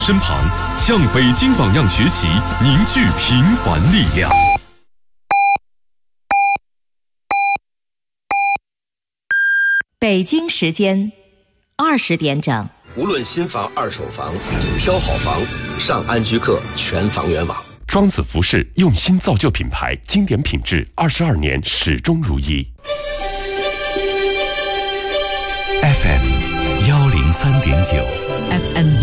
身旁，向北京榜样学习，凝聚平凡力量。 北京时间20点整。 无论新房、二手房，挑好房，上安居客全房源网。 庄子服饰用心造就品牌，经典品质，22年始终如一。 FM 103.9 FM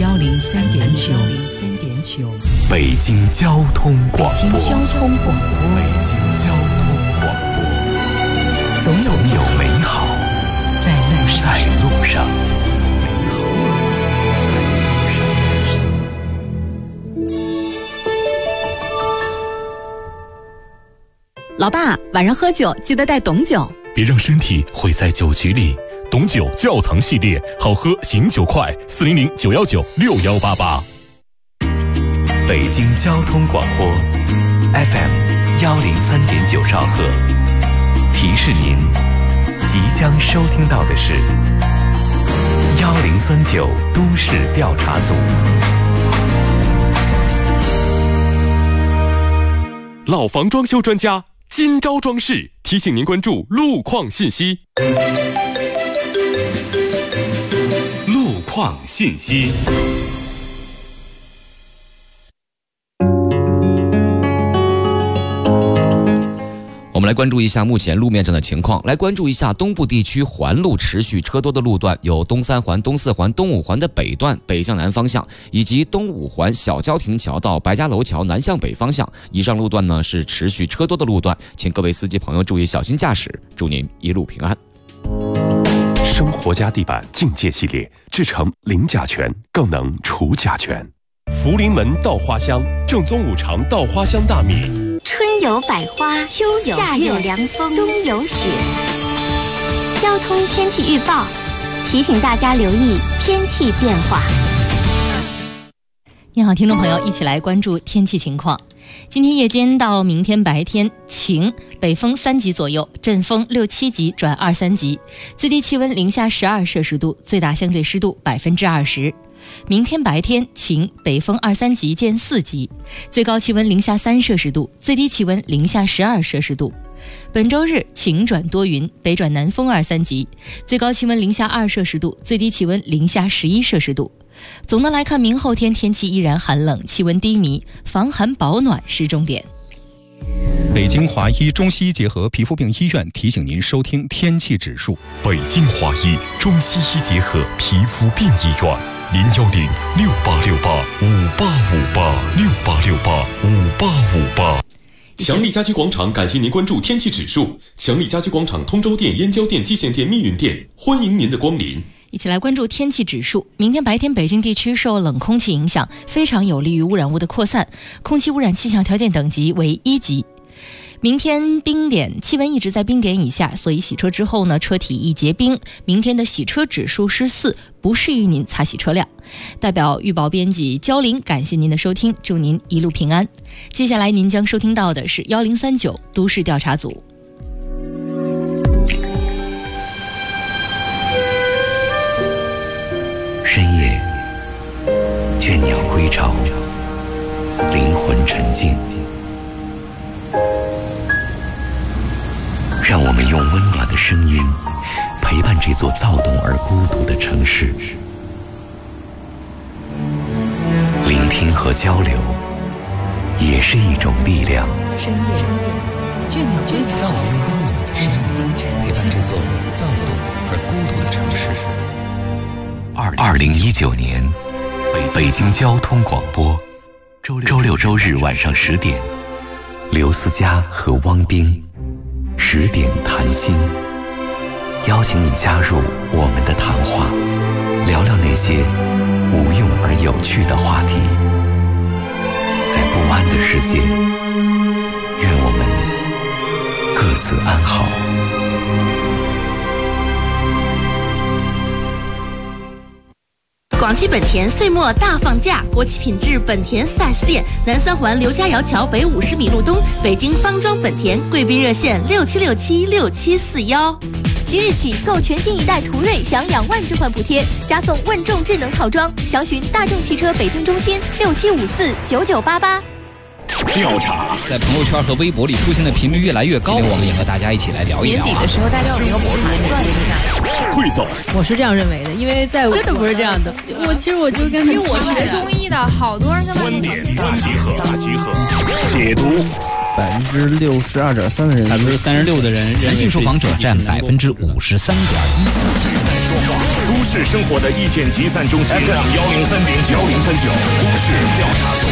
103.9 北京交通广播。 北京交通广播。 北京交通广播。总有美好在路上。 老爸，晚上喝酒记得带董酒， 别让身体毁在酒局里。董酒窖藏系列，好喝醒酒快，400 919 6188。 北京交通广播 FM 103.9兆赫，提示您即将收听到的是1039都市调查组。 老房装修专家金招装饰提醒您关注路况信息。 路况信息。 我们来关注一下目前路面上的情况，来关注一下东部地区环路持续车多的路段有东三环、东四环、东五环的北段北向南方向，以及东五环小交亭桥到白家楼桥南向北方向。以上路段呢是持续车多的路段，请各位司机朋友注意小心驾驶，祝您一路平安。 生活家地板境界系列制成零甲醛，更能除甲醛。福临门稻花香，正宗五常稻花香大米。 春有百花，秋有夏有凉风，冬有雪。交通天气预报提醒大家留意天气变化。 你好，听众朋友，一起来关注天气情况。今天夜间到明天白天晴，北风3级左右，阵风6、7级转2、3级，最低气温零下12摄氏度，最大相对湿度20%。明天白天晴，北风2、3级见4级，最高气温零下3摄氏度，最低气温零下12摄氏度。本周日晴转多云，北转南风2、3级，最高气温零下2摄氏度，最低气温零下11摄氏度。总的来看，明后天天气依然寒冷，气温低迷，防寒保暖是重点。 北京华医中西医结合皮肤病医院提醒您收听天气指数。 北京华医中西医结合皮肤病医院，0106868585858，688585858。强力家居广场感谢您关注天气指数。强力家居广场通州店、燕郊店、蓟县店、密云店，欢迎您的光临。 一起来关注天气指数。明天白天北京地区受冷空气影响，非常有利于污染物的扩散，空气污染气象条件等级为1级。明天冰点，气温一直在冰点以下，所以洗车之后呢，车体易结冰。明天的洗车指数是4，不适宜您擦洗车辆。代表预报编辑焦玲，感谢您的收听，祝您一路平安。接下来您将收听到的是1039都市调查组。 深夜，倦鸟归巢，灵魂沉静。让我们用温暖的声音陪伴这座躁动而孤独的城市。聆听和交流也是一种力量。 深夜，倦鸟归巢，让我们用温暖的声音陪伴这座躁动而孤独的城市。 2019年，北京交通广播，周六周日晚上10点，刘思佳和汪冰10点谈心，邀请你加入我们的谈话，聊聊那些无用而有趣的话题。在不安的世界，愿我们各自安好。 广汽本田岁末大放假，国企品质本田 4S 店，南三环刘家窑桥北50米路东，北京方庄本田，贵宾热线67676741。 即日起购全新一代途锐享2万置换补贴，加送问众智能套装。详询大众汽车北京中心67549988。 调查在朋友圈和微博里出现的频率越来越高，我们也和大家一起来聊一聊。 年底的时候，大家有没有盘算一下？ 汇总， 我是这样认为的，因为在真的不是这样的。其实我就跟因为我学中医的，好多人在观点大集合，解读。 62.3%的人 ，36%的人，男性受访者占53.1%。都市生活的意见集散中心 FM 103.9，103.9都市调查组。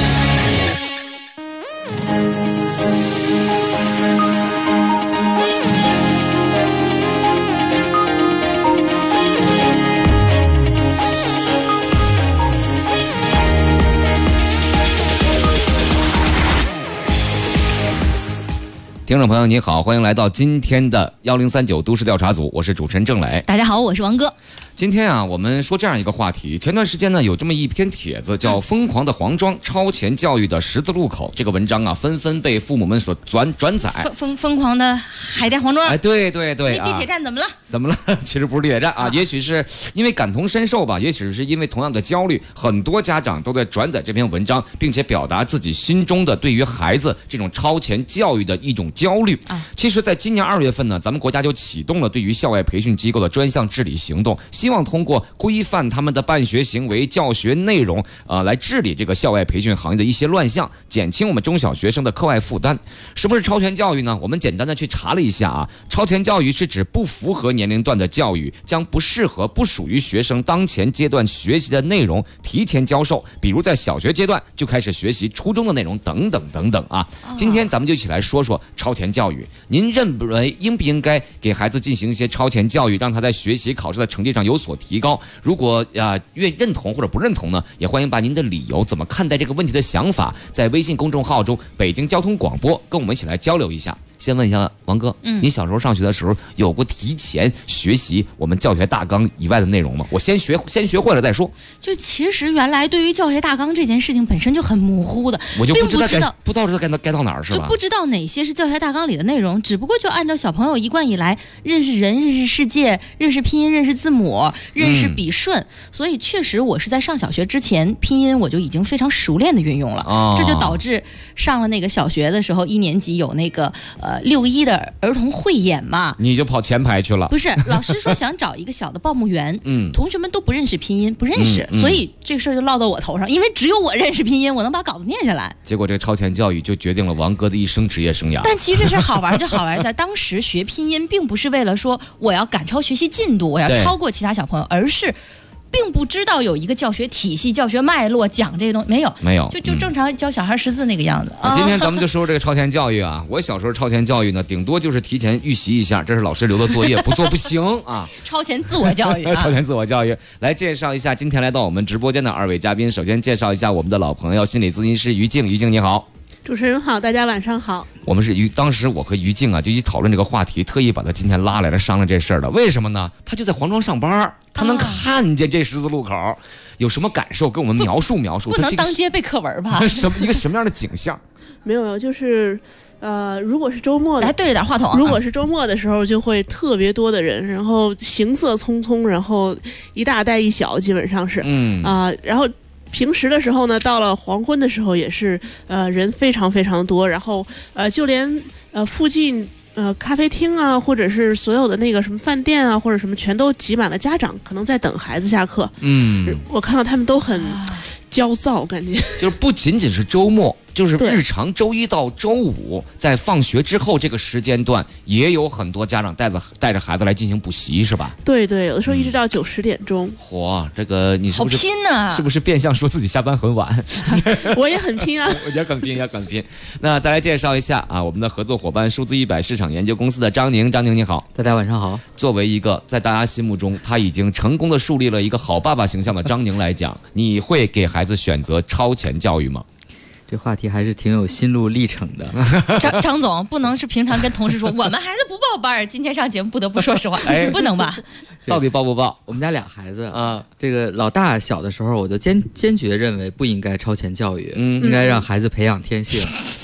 听众朋友你好，欢迎来到今天的1039都市调查组，我是主持人郑磊。 大家好，我是王哥。 今天啊，我们说这样一个话题。前段时间呢，有这么一篇帖子叫《疯狂的黄庄：超前教育的十字路口》。这个文章啊，纷纷被父母们所转载。 疯狂的海淀黄庄。 哎，对， 地铁站怎么了？ 怎么了？其实不是地铁站啊，也许是因为感同身受吧，也许是因为同样的焦虑，很多家长都在转载这篇文章，并且表达自己心中的对于孩子这种超前教育的一种焦虑。其实，在今年2月份呢，咱们国家就启动了对于校外培训机构的专项治理行动，希望通过规范他们的办学行为、教学内容，来治理这个校外培训行业的一些乱象，减轻我们中小学生的课外负担。什么是超前教育呢？我们简单的去查了一下啊，超前教育是指不符合年龄段的教育，将不适合、不属于学生当前阶段学习的内容提前教授，比如在小学阶段就开始学习初中的内容等等等等啊。今天咱们就一起来说说超前教育。您认为应不应该给孩子进行一些超前教育，让他在学习考试的成绩上有所提高？如果愿认同或者不认同呢，也欢迎把您的理由怎么看待这个问题的想法，在微信公众号中北京交通广播跟我们一起来交流一下。先问一下王哥，你小时候上学的时候有过提前学习我们教学大纲以外的内容吗？我先学会了再说。 就其实原来对于教学大纲这件事情本身就很模糊的， 我就不知道该到哪儿是吧？ 就不知道哪些是教学大纲里的内容，只不过就按照小朋友一贯以来认识人、认识世界、认识拼音、认识字母、认识笔顺，所以确实我是在上小学之前，拼音我就已经非常熟练的运用了，这就导致上了那个小学的时候，1年级有那个6·1的儿童汇演嘛， 你就跑前排去了。 不是，老师说想找一个小的报幕员，同学们都不认识拼音，不认识，所以这个事儿就落到我头上，因为只有我认识拼音，我能把稿子念下来。 结果这个超前教育就决定了王哥的一生职业生涯。 但其实这事好玩就好玩在当时学拼音并不是为了说我要赶超学习进度，我要超过其他小朋友，而是并不知道有一个教学体系、教学脉络讲这些东西，没有，就正常教小孩识字那个样子。 今天咱们就说这个超前教育啊，我小时候超前教育呢，顶多就是提前预习一下，这是老师留的作业，不做不行啊。 超前自我教育， 超前自我教育。来介绍一下今天来到我们直播间的2位嘉宾，首先介绍一下我们的老朋友，心理咨询师于静。于静你好。 主持人好，大家晚上好。 我们是当时我和于静啊就一起讨论这个话题，特意把他今天拉来了商量这事儿的。为什么呢？他就在黄庄上班，他能看见这十字路口，有什么感受？跟我们描述描述。 不能当街背课文吧？ 一个什么样的景象？ 没有，就是如果是周末的， 来对着点话筒。 如果是周末的时候，就会特别多的人，然后行色匆匆，然后一大带一小，基本上是然后。平时的时候呢，到了黄昏的时候也是人非常非常多，然后就连附近咖啡厅啊，或者是所有的那个什么饭店啊，或者什么全都挤满了家长，可能在等孩子下课。我看到他们都很焦躁，感觉就是不仅仅是周末，就是日常周1到周5，在放学之后这个时间段，也有很多家长带着孩子来进行补习，是吧？ 对，有的时候一直到9、10点钟。 嚯，这个你是不是好拼啊？ 是不是变相说自己下班很晚？ 我也很拼啊， 也很拼。那再来介绍一下啊，我们的合作伙伴数字100市场研究公司的张宁。张宁你好。 大家晚上好。 作为一个在大家心目中他已经成功的树立了一个好爸爸形象的张宁来讲，你会给孩子选择超前教育吗？ 这话题还是挺有心路历程的。 张总不能是平常跟同事说我们孩子不报班，今天上节目不得不说实话，不能吧？ 到底报不报？ 我们家俩孩子啊，这个老大小的时候，我就坚决认为不应该超前教育，应该让孩子培养天性。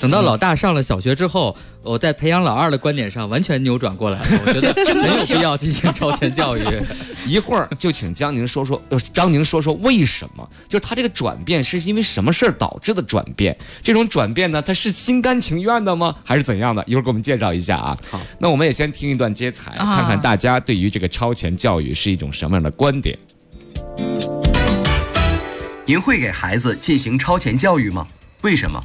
等到老大上了小学之后，我在培养老二的观点上完全扭转过来了。我觉得没有必要进行超前教育。 一会儿就请张宁说说为什么？就是他这个转变是因为什么事儿导致的转变？这种转变呢，他是心甘情愿的吗？还是怎样的？一会儿给我们介绍一下啊。好，那我们也先听一段接彩，看看大家对于这个超前教育是一种什么样的观点。 您会给孩子进行超前教育吗？为什么？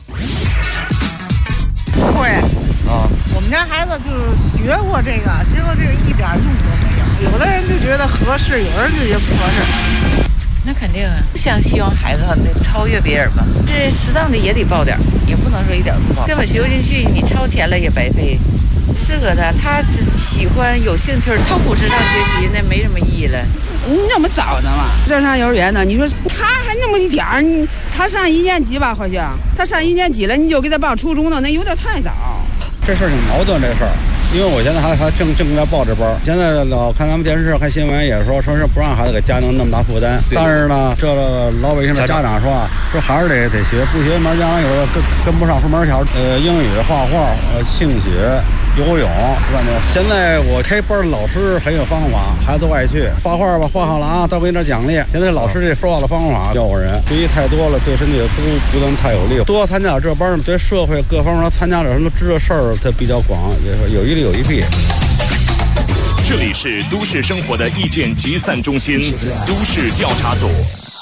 不会啊，我们家孩子就学过这个一点用都没有。有的人就觉得合适，有人就觉得不合适。 那肯定啊，希望孩子超越别人嘛。这适当的也得报点，也不能说一点不报。根本学不进去，你超前了也白费。适合他只喜欢有兴趣，痛苦之上学习那没什么意义了。 你那么早呢嘛？这上幼儿园呢？你说他还那么一点儿，他上1年级吧，好像他上1年级了，你就给他报初中了，那有点太早。 这事儿挺矛盾，这事儿，因为我现在还正在报这班。现在老看咱们电视看新闻也说是不让孩子给家庭那么大负担，但是呢，这老百姓的家长说还是得学，不学门将来有的跟不上出门条。英语、画画、兴趣、游泳，是吧？现在我开班的老师很有方法，孩子都爱去。画画吧，画好了啊，都给你点奖励。现在老师这说话的方法教我人，学习太多了，对身体都不能太有利。多参加点这班，对社会各方面参加点什么知道事儿，它比较广，有一利有一弊。 这里是都市生活的意见集散中心，都市调查组。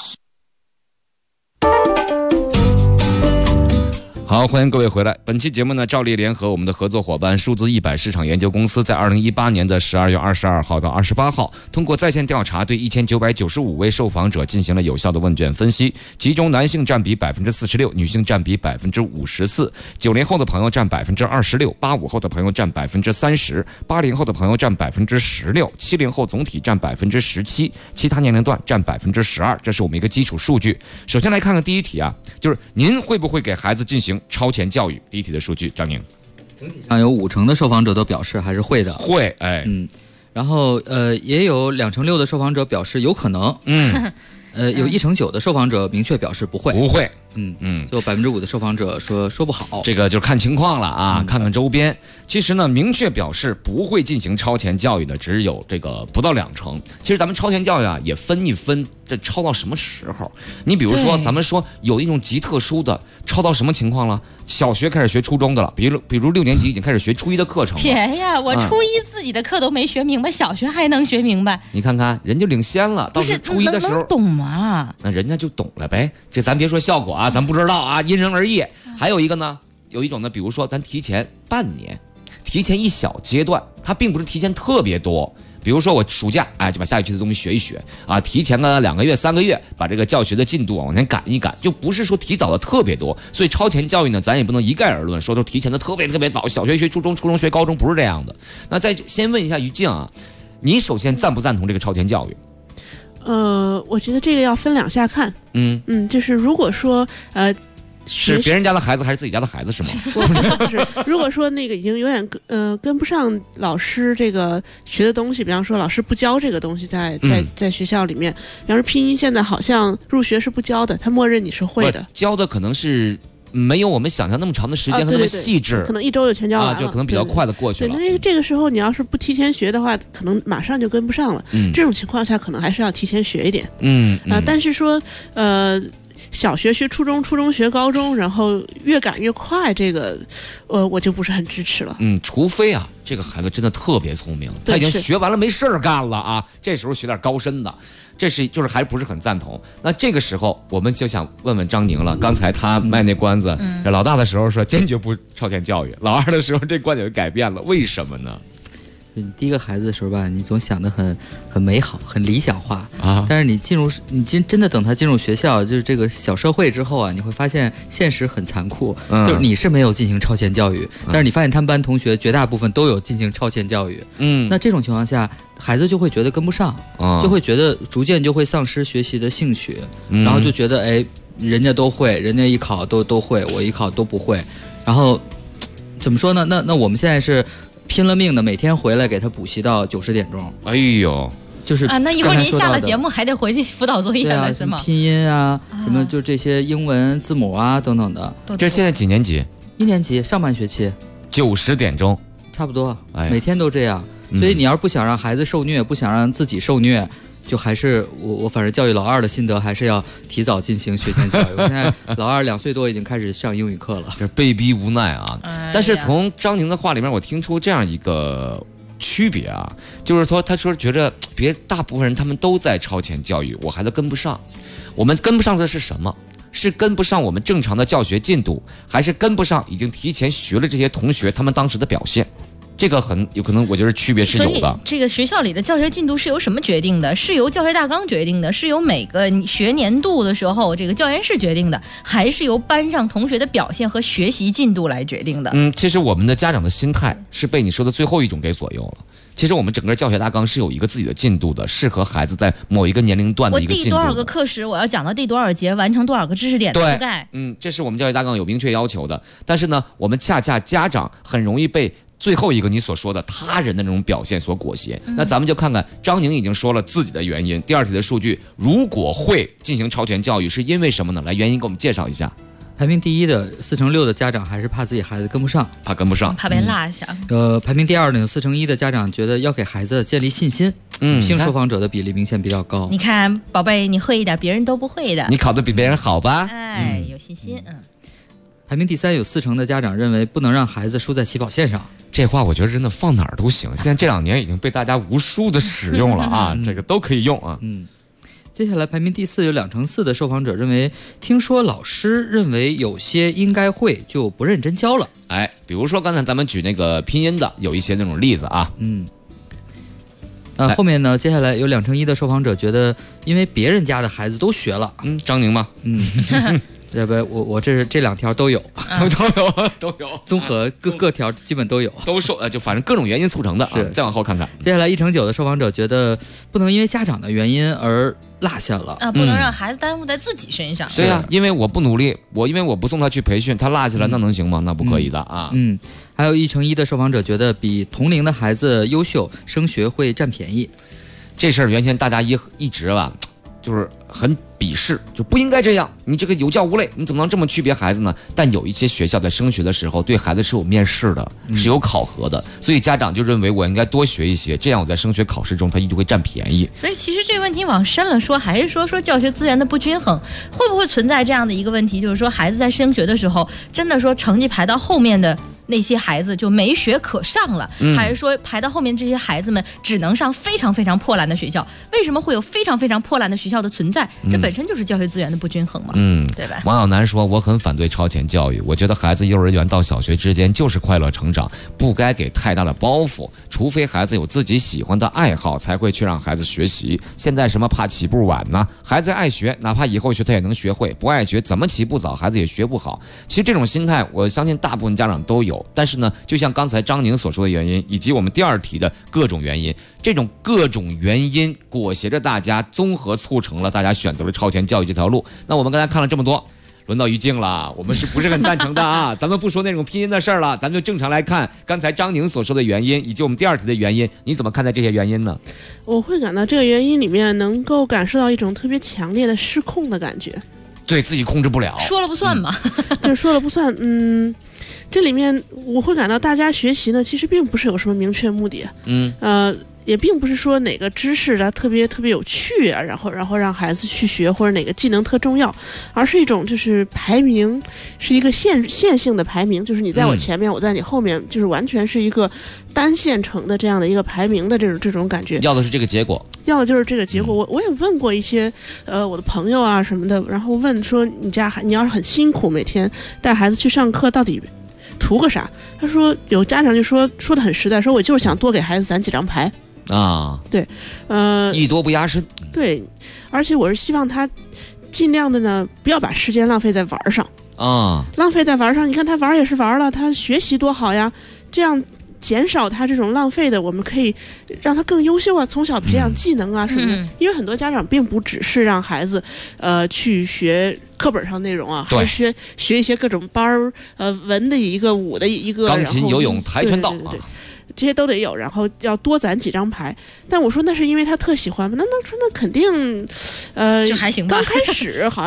好，欢迎各位回来。本期节目呢，照例联合我们的合作伙伴数字100市场研究公司，在2018年的12月22号到28号，通过在线调查，对1995位受访者进行了有效的问卷分析，其中男性占比46%，女性占比54%，90后的朋友占26%，85后的朋友占30%，80后的朋友占16%，70后总体占17%，其他年龄段占12%，这是我们一个基础数据。首先来看看第一题啊，就是您会不会给孩子进行超前教育？第一题的数据，张宁。 整体上有50%的受访者都表示还是会的， 会， 然后也有2%6%的受访者表示有可能，有1%9%的受访者明确表示不会，就5%的受访者说不好， 这个就是看情况了啊，看看周边。其实呢，明确表示不会进行超前教育的只有这个不到2%。其实咱们超前教育啊，也分一分，这超到什么时候？你比如说，咱们说有一种极特殊的，超到什么情况了？小学开始学初中的了，比如6年级已经开始学初一的课程了。 别呀，我初一自己的课都没学明白，小学还能学明白？ 你看看，人就领先了。到是初一的时候能懂吗？ 那人家就懂了呗。这咱别说效果啊，咱不知道啊，因人而异。还有一个呢，有一种呢，比如说咱提前半年，提前一小阶段，它并不是提前特别多。比如说我暑假就把下学期的东西学一学啊，提前个2个月3个月把这个教学的进度往前赶一赶，就不是说提早的特别多。所以超前教育呢，咱也不能一概而论说都提前的特别早，小学学初中，初中学高中，不是这样的。那再先问一下于静啊，你首先赞不赞同这个超前教育？ 我觉得这个要分两下看。就是如果说是别人家的孩子还是自己家的孩子是吗？ 不是，如果说那个已经有点跟不上老师这个学的东西，比方说老师不教这个东西在学校里面，比方说拼音现在好像入学是不教的，他默认你是会的， 教的可能是没有我们想象那么长的时间和那么细致， 可能1周就全教完了， 就可能比较快的过去了。 对，那这个时候你要是不提前学的话，可能马上就跟不上了。这种情况下可能还是要提前学一点。但是说小学学初中，初中学高中，然后越赶越快，这个我就不是很支持了。 除非啊，这个孩子真的特别聪明，他已经学完了没事儿干了啊，这时候学点高深的，就是还不是很赞同。那这个时候我们就想问问张宁了，刚才他卖那关子，老大的时候说坚决不超前教育，老二的时候这观点就改变了，为什么呢？ 你第一个孩子的时候吧，你总想得很美好，很理想化啊。但是你真的等他进入学校，就是这个小社会之后啊，你会发现现实很残酷。就是你是没有进行超前教育，但是你发现他们班同学绝大部分都有进行超前教育。那这种情况下，孩子就会觉得跟不上，就会觉得逐渐就会丧失学习的兴趣，然后就觉得人家都会，人家一考都会，我一考都不会。然后怎么说呢？那我们现在是拼了命的，每天回来给他补习到90点钟。 哎呦， 就是那一会儿您下了节目还得回去辅导作业了，是吗？ 拼音啊，什么就这些英文字母啊等等的。 这现在几年级？ 1年级上半学期 9、10点钟， 差不多，每天都这样。所以你要是不想让孩子受虐，不想让自己受虐，就还是我反正教育老二的心得，还是要提早进行学前教育。我现在老二2岁多，已经开始上英语课了， 这被逼无奈啊。但是从张宁的话里面，我听出这样一个区别啊，就是说，他说觉得大部分人他们都在超前教育，我孩子跟不上。我们跟不上的是什么？是跟不上我们正常的教学进度，还是跟不上已经提前学了这些同学他们当时的表现？这个很有可能，我觉得区别是有的。 所以这个学校里的教学进度是由什么决定的？是由教学大纲决定的？是由每个学年度的时候这个教研室决定的？还是由班上同学的表现和学习进度来决定的？ 其实我们的家长的心态是被你说的最后一种给左右了。其实我们整个教学大纲是有一个自己的进度的，适合孩子在某一个年龄段的一个进度。 我第多少个课时，我要讲到第多少节，完成多少个知识点的覆盖。 这是我们教学大纲有明确要求的。但是呢，我们恰恰家长很容易被最后一个你所说的他人的那种表现所裹挟。那咱们就看看张宁已经说了自己的原因。第二题的数据，如果会进行超前教育是因为什么呢？来，原因给我们介绍一下。 排名第1的46%的家长还是怕自己孩子跟不上， 怕跟不上， 怕被落下。 排名第2呢，有41%的家长觉得要给孩子建立信心。女性受访者的比例明显比较高。 你看，宝贝，你会一点，别人都不会的。 你考得比别人好吧？ 有信心。 排名第3，有40%的家长认为不能让孩子输在起跑线上。 这话我觉得真的放哪儿都行，现在这2年已经被大家无数的使用了啊，这个都可以用啊。 接下来排名第4，有2%4的受访者认为，听说老师认为有些应该会就不认真教了。 比如说刚才咱们举那个拼音的，有一些那种例子啊。 后面呢，接下来有2%1的受访者觉得，因为别人家的孩子都学了。 张宁吗？ 这不，我这2条都有， 都有， 综合各条基本都有， 都受就反正各种原因促成的。是，再往后看看， 接下来1%9的受访者觉得不能因为家长的原因而落下了不能让孩子担负在自己身上。 对呀，因为我不努力，因为我不送他去培训，他落下了，那能行吗？那不可以的啊。 还有1%1的受访者觉得比同龄的孩子优秀，升学会占便宜。 这事儿原先大家一直吧，就是很鄙视，就不应该这样，你这个有教无类，你怎么能这么区别孩子呢？但有一些学校在升学的时候对孩子是有面试的，是有考核的，所以家长就认为我应该多学一些，这样我在升学考试中他就会占便宜。 所以其实这个问题往深了说，还是说教学资源的不均衡，会不会存在这样的一个问题，就是说孩子在升学的时候，真的说成绩排到后面的那些孩子就没学可上了，还是说排到后面这些孩子们只能上非常非常破烂的学校？为什么会有非常非常破烂的学校的存在？这本身就是教学资源的不均衡嘛，对吧？ 王小楠说，我很反对超前教育，我觉得孩子幼儿园到小学之间就是快乐成长，不该给太大的包袱，除非孩子有自己喜欢的爱好，才会去让孩子学习。现在什么怕起步晚呢？孩子爱学，哪怕以后学他也能学会，不爱学怎么起步早孩子也学不好。其实这种心态我相信大部分家长都有，但是呢，就像刚才张宁所说的原因，以及我们第2题的各种原因，这种各种原因裹挟着大家，综合促成了大家选择了超前教育这条路。那我们刚才看了这么多，轮到于静了，我们是不是很赞成的啊？咱们不说那种拼音的事儿了，咱们就正常来看刚才张宁所说的原因，以及我们第2题的原因，你怎么看待这些原因呢？ 我会感到这个原因里面能够感受到一种特别强烈的失控的感觉， 对自己控制不了， 说了不算嘛。 对，说了不算。这里面我会感到大家学习呢，其实并不是有什么明确目的。也并不是说哪个知识它特别有趣啊，然后让孩子去学，或者哪个技能特重要，而是一种就是排名，是一个线性的排名，就是你在我前面，我在你后面，就是完全是一个单线程的这样的一个排名的这种感觉。 要的是这个结果， 要的就是这个结果。我也问过一些我的朋友啊什么的，然后问说你要是很辛苦，每天带孩子去上课，到底图个啥？他说有家长就说的很实在，说我就是想多给孩子攒几张牌。对， 艺多不压身。 对，而且我是希望他尽量的呢，不要把时间浪费在玩上浪费在玩上。你看他玩也是玩了，他学习多好呀，这样减少他这种浪费的，我们可以让他更优秀啊，从小培养技能啊什么的。因为很多家长并不只是让孩子去学课本上内容啊，还是学一些各种班儿，文的一个，武的一个， 钢琴、游泳、跆拳道对这些都得有，然后要多攒几张牌。但我说那是因为他特喜欢吗？那肯定， 就还行吧。 刚开始好像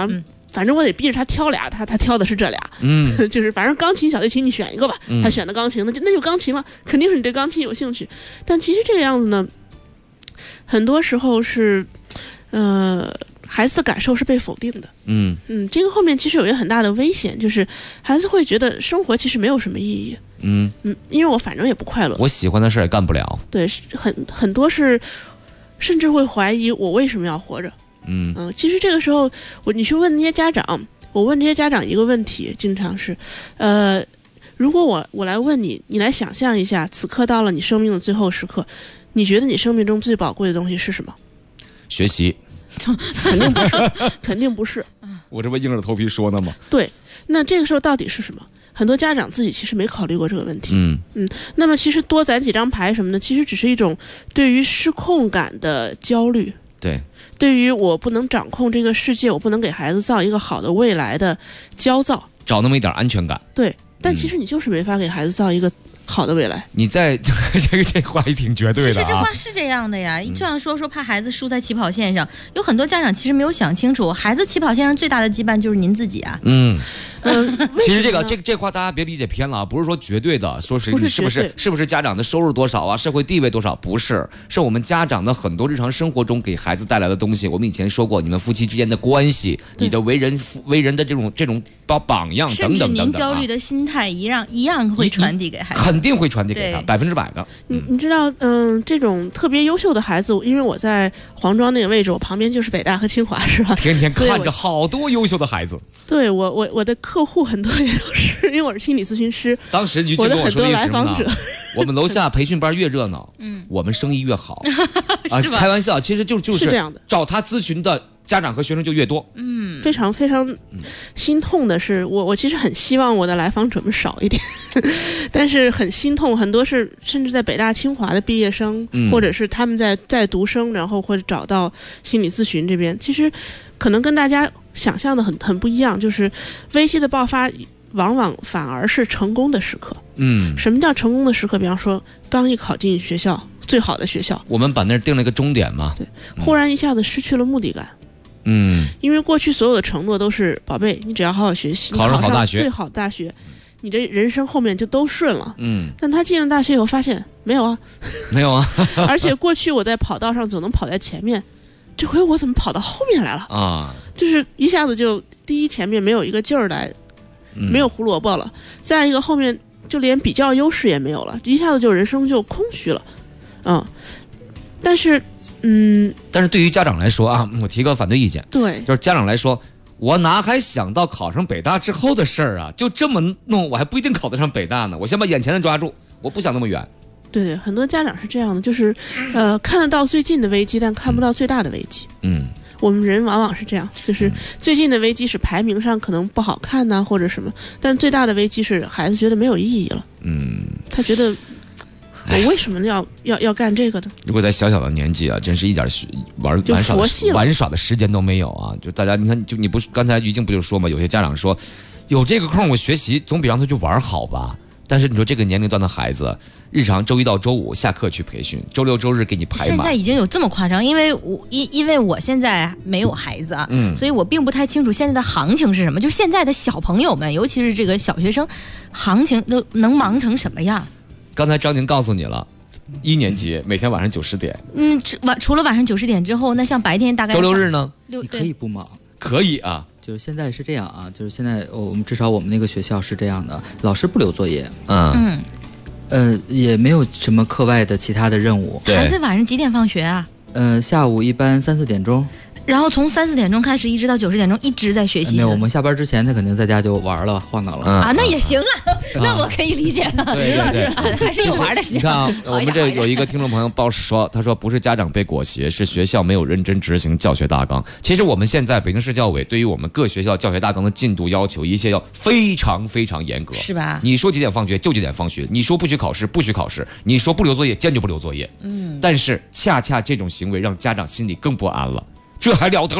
反正我得逼着他挑俩，他挑的是这俩，就是反正钢琴、小提琴你选一个吧，他选的钢琴，那就钢琴了，肯定是你对钢琴有兴趣。但其实这个样子呢，很多时候是，孩子的感受是被否定的。这个后面其实有一个很大的危险，就是孩子会觉得生活其实没有什么意义。因为我反正也不快乐， 我喜欢的事也干不了。 对，很多是甚至会怀疑我为什么要活着。其实这个时候你去问那些家长，我问这些家长一个问题，经常是，如果我来问你，你来想象一下，此刻到了你生命的最后时刻，你觉得你生命中最宝贵的东西是什么？ 学习。 肯定不是，肯定不是。 我这不硬着头皮说呢吗？ 对，那这个时候到底是什么？很多家长自己其实没考虑过这个问题。那么其实多攒几张牌什么的，其实只是一种对于失控感的焦虑。对于我不能掌控这个世界，我不能给孩子造一个好的未来的焦躁， 找那么一点安全感。 对，但其实你就是没法给孩子造一个好的未来。 你在这话也挺绝对的其实这话是这样的呀，就像说怕孩子输在起跑线上，有很多家长其实没有想清楚，孩子起跑线上最大的羁绊就是您自己啊。 其实这话大家别理解偏了啊，不是说绝对的，说你是不是家长的收入多少啊，社会地位多少，不是，是我们家长的很多日常生活中给孩子带来的东西。我们以前说过，你们夫妻之间的关系，你的为人的这种榜样等等等等， 甚至您焦虑的心态一样会传递给孩子， 肯定会传递给他100%的。 你知道，这种特别优秀的孩子，因为我在黄庄那个位置，我旁边就是北大和清华，是吧？ 天天看着好多优秀的孩子。 对，我的客户很多也都是，因为我是心理咨询师。 当时于静跟我说一什么呢？我们楼下培训班越热闹，我们生意越好。开玩笑，其实就是这样的， 找他咨询的家长和学生就越多。 非常非常心痛的是，我其实很希望我的来访者们少一点，但是很心痛，很多是甚至在北大清华的毕业生，或者是他们在读生，然后或者找到心理咨询这边，其实可能跟大家想象的很不一样，就是危机的爆发往往反而是成功的时刻。什么叫成功的时刻？比方说刚一考进学校，最好的学校， 我们把那儿定了一个终点嘛， 对，忽然一下子失去了目的感。因为过去所有的承诺都是宝贝，你只要好好学习， 考上好大学， 最好大学，你这人生后面就都顺了。但他进了大学以后发现没有啊，而且过去我在跑道上总能跑在前面，这回我怎么跑到后面来了啊？就是一下子就第一前面没有一个劲儿来，没有胡萝卜了，再一个后面就连比较优势也没有了，一下子就人生就空虚了。但是对于家长来说啊，我提个反对意见， 对， 就是家长来说，我哪还想到考上北大之后的事儿啊？就这么弄，我还不一定考得上北大呢。我先把眼前的抓住，我不想那么远。 对，很多家长是这样的，就是看得到最近的危机，但看不到最大的危机。我们人往往是这样，就是最近的危机是排名上可能不好看呐，或者什么，但最大的危机是孩子觉得没有意义了。他觉得我为什么要干这个呢？ 如果在小小的年纪啊，真是一点玩耍的时间都没有啊！就大家你看，就你不是刚才于静不就说嘛？有些家长说，有这个空我学习总比让他去玩好吧？但是你说这个年龄段的孩子，日常周一到周五下课去培训，周六周日给你排满。 现在已经有这么夸张？因为我现在没有孩子啊，所以我并不太清楚现在的行情是什么。就现在的小朋友们，尤其是这个小学生，行情都能忙成什么样？ 刚才张宁告诉你了，1年级每天晚上9、10点。 除了晚上9、10点之后，那像白天大概周六日呢？ 你可以不忙， 可以啊。 就是现在是这样啊，就是现在我们至少我们那个学校是这样的，老师不留作业，也没有什么课外的其他的任务。 孩子晚上几点放学啊？ 下午一般3、4点钟。 然后从3、4点钟开始，一直到9、10点钟，一直在学习。 没有，我们下班之前他肯定在家就玩了，晃荡了啊，那也行了，那我可以理解了。 对， 还是有玩的时间。 你看啊，我们这有一个听众朋友报说，他说不是家长被裹挟，是学校没有认真执行教学大纲。其实我们现在北京市教委对于我们各学校教学大纲的进度要求，一切要非常非常严格， 是吧？ 你说几点放学就几点放学，你说不许考试不许考试，你说不留作业坚决不留作业。但是恰恰这种行为让家长心里更不安了。这还了得？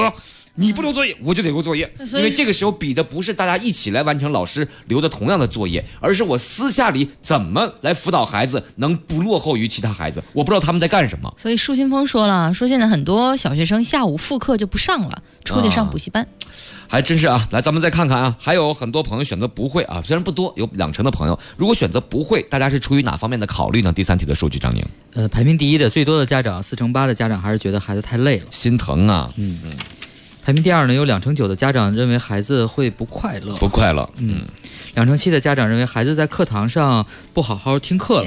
你不留作业，我就得留作业，因为这个时候比的不是大家一起来完成老师留的同样的作业，而是我私下里怎么来辅导孩子能不落后于其他孩子。我不知道他们在干什么。 所以舒新峰说了，说现在很多小学生下午复课就不上了，出去上补习班。 还真是啊。来，咱们再看看啊，还有很多朋友选择不会啊，虽然不多，有20%的朋友。如果选择不会，大家是出于哪方面的考虑呢？第3题的数据，张宁。 排名第一的最多的家长，4成8的家长还是觉得孩子太累了， 心疼啊。 排名第2呢，有2成9的家长认为孩子会不快乐。 不快乐。 2成7的家长认为孩子在课堂上不好好听课了。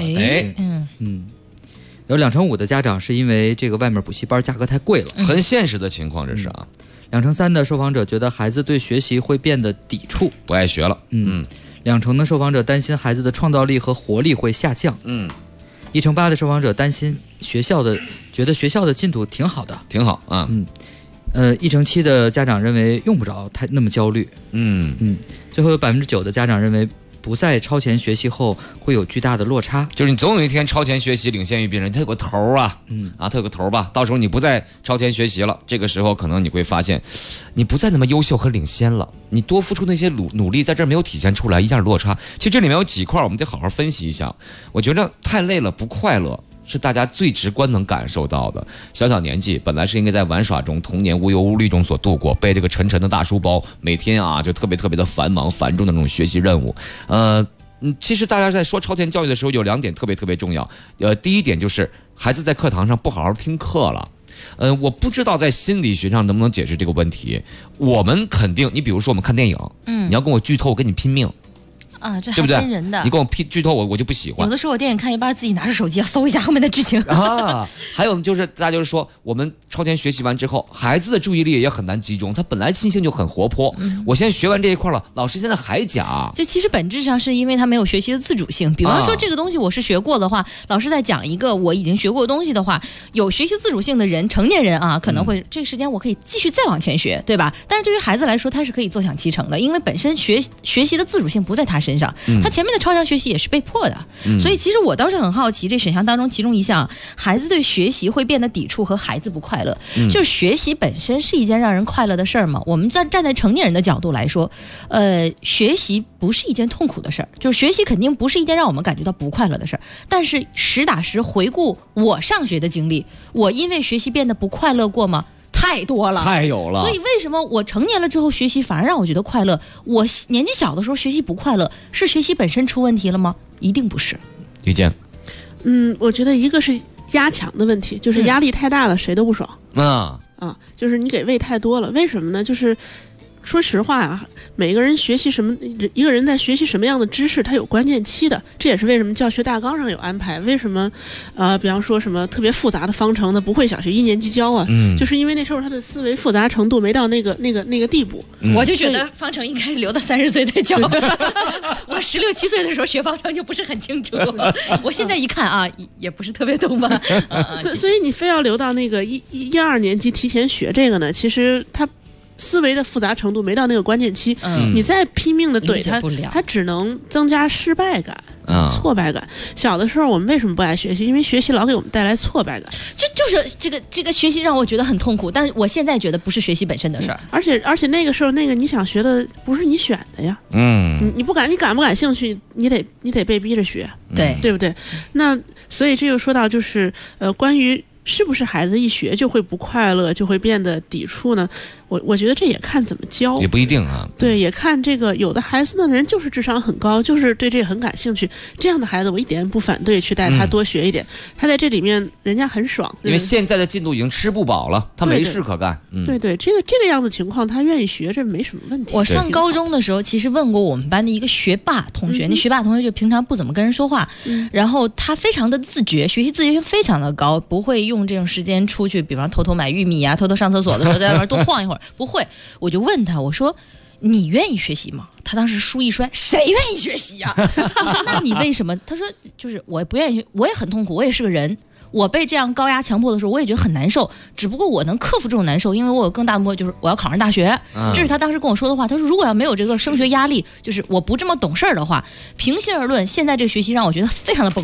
有2成5的家长是因为这个外面补习班价格太贵了。 很现实的情况，这是啊。 2成3的受访者觉得孩子对学习会变得抵触， 不爱学了。 2成的受访者担心孩子的创造力和活力会下降。1成8的受访者担心觉得学校的进度挺好的， 挺好啊。 1成7的家长认为用不着那么焦虑。最后有9%的家长认为不在超前学习后会有巨大的落差， 就是你总有一天超前学习领先于别人，它有个头啊，它有个头吧。到时候你不再超前学习了，这个时候可能你会发现，你不再那么优秀和领先了，你多付出那些努力在这儿没有体现出来，一下落差。其实这里面有几块我们得好好分析一下。我觉得太累了不快乐是大家最直观能感受到的。小年纪本来是应该在玩耍中，童年无忧无虑中所度过，背这个沉沉的大书包，每天啊就特别的繁忙繁重的那种学习任务。其实大家在说超前教育的时候，有2点特别重要。第一点就是孩子在课堂上不好好听课了。我不知道在心理学上能不能解释这个问题。我们肯定，你比如说我们看电影，你要跟我剧透，我跟你拼命。 这还分人的， 你跟我剧透我就不喜欢。 有的时候我电影看一半，自己拿着手机要搜一下后面的剧情啊。还有就是大家就是说，我们超前学习完之后，孩子的注意力也很难集中，他本来心性就很活泼。我现在学完这一块了，老师现在还讲， 就其实本质上是因为他没有学习的自主性。比方说这个东西我是学过的话，老师在讲一个我已经学过的东西的话，有学习自主性的人，成年人啊，可能会这个时间我可以继续再往前学，对吧？但是对于孩子来说，他是可以坐享其成的，因为本身学习的自主性不在他身上。他前面的超强学习也是被迫的。所以其实我倒是很好奇，这选项当中其中一项，孩子对学习会变得抵触和孩子不快乐，就是学习本身是一件让人快乐的事儿吗？我们站在成年人的角度来说，学习不是一件痛苦的事儿，就是学习肯定不是一件让我们感觉到不快乐的事儿。但是实打实回顾我上学的经历，我因为学习变得不快乐过吗？太多了， 太有了。 所以为什么我成年了之后学习反而让我觉得快乐？我年纪小的时候学习不快乐，是学习本身出问题了吗？一定不是。 于坚， 我觉得一个是压强的问题，就是压力太大了，谁都不爽。就是你给喂太多了，为什么呢？就是说实话啊，每个人学习什么，一个人在学习什么样的知识，他有关键期的。这也是为什么教学大纲上有安排。为什么比方说什么特别复杂的方程，他不会小学1年级教啊？就是因为那时候他的思维复杂程度没到那个地步。 我就觉得方程应该留到30岁再教。我16、17岁的时候学方程就不是很清楚，我现在一看啊，也不是特别懂吧。 所以你非要留到那个1、2年级提前学这个呢？其实他思维的复杂程度没到那个关键期，你再拼命的怼他，他只能增加失败感、挫败感。小的时候我们为什么不爱学习？因为学习老给我们带来挫败感。 就是这个学习让我觉得很痛苦，但我现在觉得不是学习本身的事儿。 而且那个时候那个你想学的不是你选的呀，你感不感兴趣，你得被逼着学，对不对？那所以这就说到就是关于是不是孩子一学就会不快乐，就会变得抵触呢？我觉得这也看怎么教， 也不一定啊。 对，也看这个，有的孩子的人就是智商很高，就是对这个很感兴趣，这样的孩子我一点也不反对去带他多学一点，他在这里面人家很爽， 因为现在的进度已经吃不饱了，他没事可干。 对，这个样子情况，他愿意学，这没什么问题。 我上高中的时候，其实问过我们班的一个学霸同学，那学霸同学就平常不怎么跟人说话，然后他非常的自觉，学习自觉性非常的高，不会用这种时间出去，比方偷偷买玉米啊，偷偷上厕所的时候在外边多晃一会儿。不会，我就问他，我说你愿意学习吗？他当时书一摔，谁愿意学习呀？我说那你为什么？他说就是我也不愿意，我也很痛苦，我也是个人，我被这样高压强迫的时候，我也觉得很难受。只不过我能克服这种难受，因为我有更大的目标，就是我要考上大学。这是他当时跟我说的话。他说如果要没有这个升学压力，就是我不这么懂事儿的话，平心而论，现在这个学习让我觉得非常的崩溃。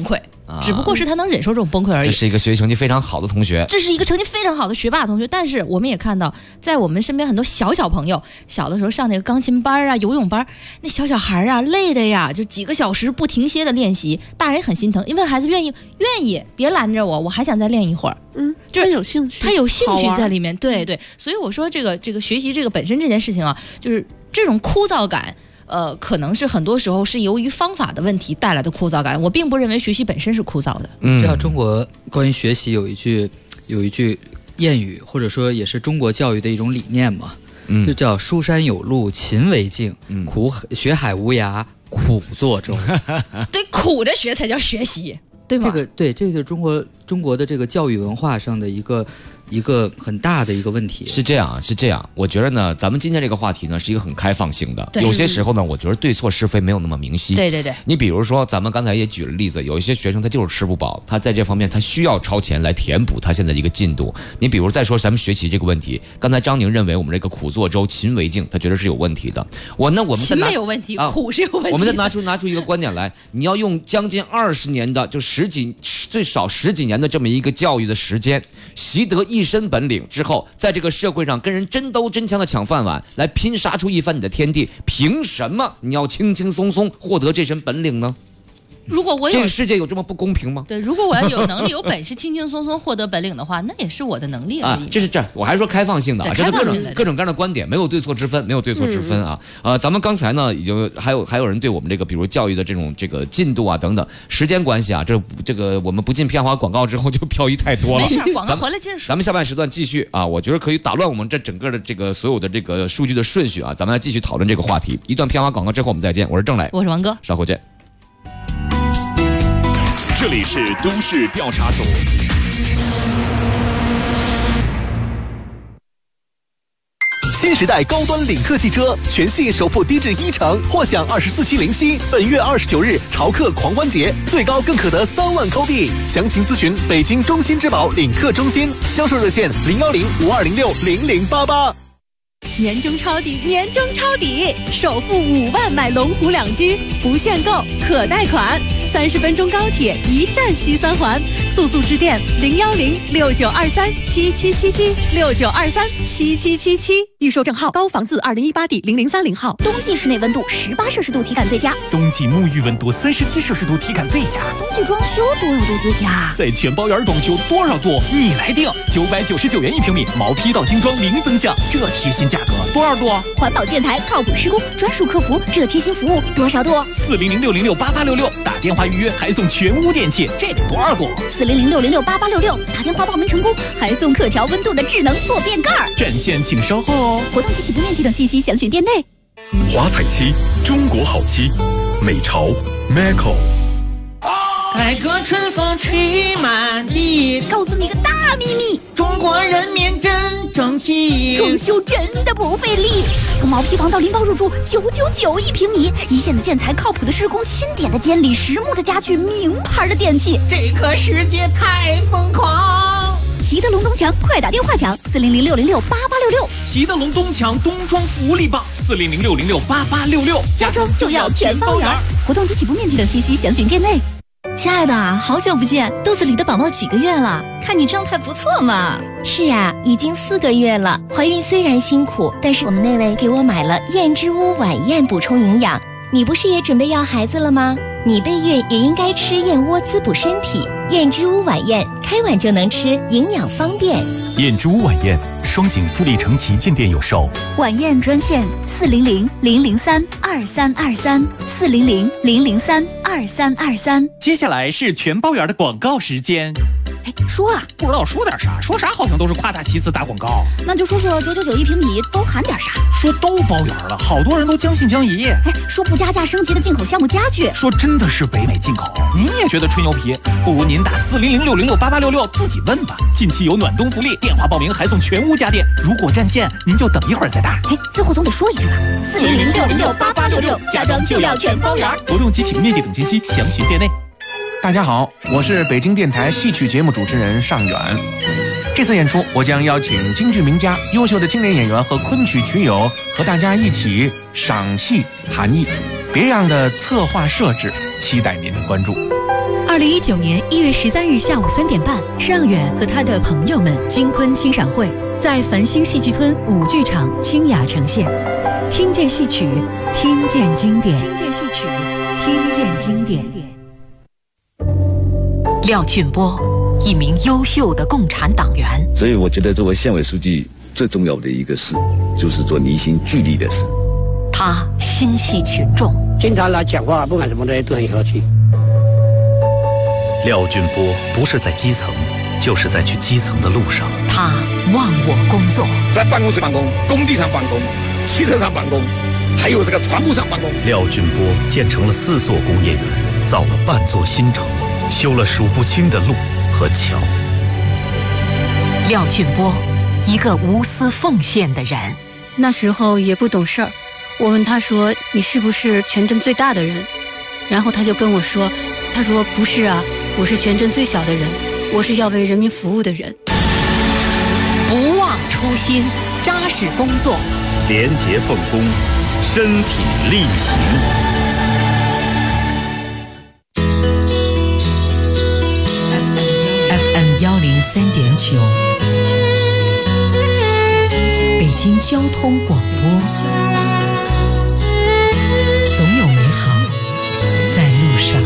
只不过是他能忍受这种崩溃而已。 这是一个学习成绩非常好的同学， 这是一个成绩非常好的学霸同学。但是我们也看到，在我们身边很多小朋友，小的时候上那个钢琴班啊、游泳班，那小孩啊累的呀，就几个小时不停歇的练习，大人也很心疼，因为孩子愿意，别拦着我还想再练一会儿。 就是有兴趣， 他有兴趣在里面。对，所以我说这个学习这个本身这件事情啊，就是这种枯燥感。可能是很多时候是由于方法的问题带来的枯燥感，我并不认为学习本身是枯燥的。 知道中国关于学习有一句谚语，或者说也是中国教育的一种理念嘛，就叫书山有路勤为径，学海无涯苦作舟。 对，苦着学才叫学习，对吗？ 这就是中国的这个教育文化上的一个很大的一个问题。 是这样，我觉得呢，咱们今天这个话题呢是一个很开放性的，有些时候呢，我觉得对错是非没有那么明晰。 对， 你比如说，咱们刚才也举了例子，有一些学生他就是吃不饱，他在这方面他需要超前来填补他现在的一个进度。你比如再说咱们学习这个问题，刚才张宁认为我们这个苦作舟勤为径，他觉得是有问题的。我们勤没有问题，苦是有问题的。 我们再拿出一个观点来，你要用将近20年的，就最少十几年的这么一个教育的时间，习得一身本领之后，在这个社会上跟人真刀真枪的抢饭碗，来拼杀出一番你的天地，凭什么你要轻轻松松获得这身本领呢？ 如果我有这个世界有这么不公平吗？ 对，如果我要有能力、有本事，轻轻松松获得本领的话，那也是我的能力而已。 我还说开放性的啊，这是各种各样的观点，没有对错之分，啊。咱们刚才呢，已经还有人对我们这个，比如教育的这个进度啊等等，时间关系啊，这个我们不进片花广告之后就漂移太多了。 没事，广告回来接着说。 咱们下半时段继续啊，我觉得可以打乱我们这整个的这个所有的这个数据的顺序啊，咱们来继续讨论这个话题。一段片花广告之后我们再见，我是郑磊， 我是王哥， 稍后见。 这里是都市调查组。 新时代高端领克汽车全系首付低至10%，或享24期零息。本月29日潮客狂欢节，最高更可得3万扣币。详情咨询北京中心之宝领克中心，销售热线010-5206-0088。 年终抄底，首付5万买龙湖2居，不限购，可贷款，30分钟高铁一站西3环，速致电010-6923-7777，6923-7777，预售证号高房字2018第0030号。 冬季室内温度18摄氏度体感最佳， 冬季沐浴温度37摄氏度体感最佳， 冬季装修多少度最佳？ 在全包园装修多少度你来定，999元1平米，毛坯到精装零增项，这贴心价格多少度？ 环保建台靠谱施工，专属客服，这贴心服务多少度 ？400-606-8866，打电话预约还送全屋电器，这得多少度 ？400-606-8866，打电话报名成功还送可调温度的智能坐便盖。 战线请稍后哦。 活动及起步面积等信息详询店内。 华彩漆，中国好漆，美潮 Macco。 改革春风吹满地， 告诉你个大秘密， 中国人民真争气， 装修真的不费力。从毛坯房到拎包入住，9991平米，一线的建材，靠谱的施工，钦点的监理，实木的家具，名牌的电器， 这个世界太疯狂。 齐德龙东墙，快打电话抢400-606-8866。 齐德龙东墙冬装福利棒，400-606-8866， 家装就要全包圆。活动及起步面积等信息详询店内。 亲爱的，好久不见，肚子里的宝宝几个月了？看你状态不错嘛。 是啊，已经4个月了。怀孕虽然辛苦，但是我们那位给我买了燕之屋晚宴补充营养。你不是也准备要孩子了吗？你备孕也应该吃燕窝滋补身体。燕之屋晚宴，开碗就能吃，营养方便。 燕之屋晚宴，双井富力城旗舰店有售。 晚宴专线400-003-2323，400-003-2323。 接下来是全包圆的广告时间。 说啊， 不知道说点啥，说啥好像都是夸大其词打广告。 那就说9991平米都含点啥？ 说都包圆了，好多人都将信将疑。 说不加价升级的进口项目家具， 说真的是北美进口。您也觉得吹牛皮？不如您打400-606-8866自己问吧。近期有暖冬福利，电话报名还送全屋家电。如果占线，您就等一会儿再打。 最后总得说一句吧，400-606-8866，家装就要全包圆。 活动及起步面积等信息详询店内。 大家好，我是北京电台戏曲节目主持人尚远。这次演出，我将邀请京剧名家、优秀的青年演员和昆曲曲友和大家一起赏戏谈艺，别样的策划设置，期待您的关注。 2019年1月13日下午3点半，施让远和他的朋友们金昆欣赏会在繁星戏剧村舞剧场清雅呈现。听见戏曲，听见经典。听见戏曲，听见经典。 廖俊波，一名优秀的共产党员。 所以我觉得作为县委书记最重要的一个事，就是做凝心聚力的事。 他心系群众， 经常来讲话，不管什么东西都很和气。 廖俊波不是在基层，就是在去基层的路上。 他忘我工作， 在办公室办公，工地上办公，汽车上办公，还有这个船坞上办公。 廖俊波建成了4座工业园，造了半座新城，修了数不清的路和桥。 廖俊波，一个无私奉献的人。 那时候也不懂事儿，我问他说：“你是不是全镇最大的人？”然后他就跟我说：“他说不是啊，我是全镇最小的人，我是要为人民服务的人。” 不忘初心，扎实工作， 廉洁奉公，身体力行。 FM103.9，北京交通广播，总有美好在路上。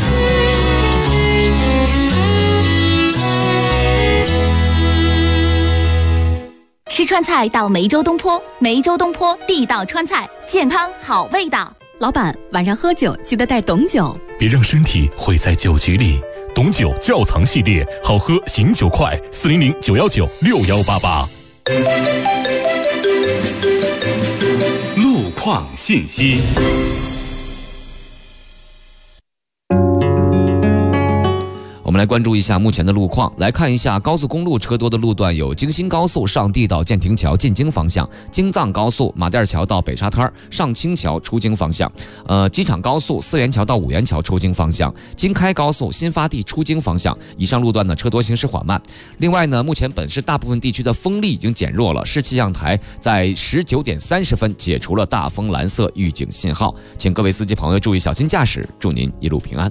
吃川菜到梅州东坡，梅州东坡地道川菜，健康好味道。 老板，晚上喝酒记得带董酒， 别让身体毁在酒局里。董酒窖藏系列，好喝醒酒快，400-919-6188。 路况信息。 我们来关注一下目前的路况，来看一下高速公路车多的路段有京新高速上地到建亭桥进京方向，京藏高速马甸桥到北沙滩上清桥出京方向，机场高速四元桥到五元桥出京方向，京开高速新发地出京方向，以上路段呢车多行驶缓慢。另外呢，目前本市大部分地区的风力已经减弱了，市气象台在19点30分解除了大风蓝色预警信号，请各位司机朋友注意小心驾驶，祝您一路平安。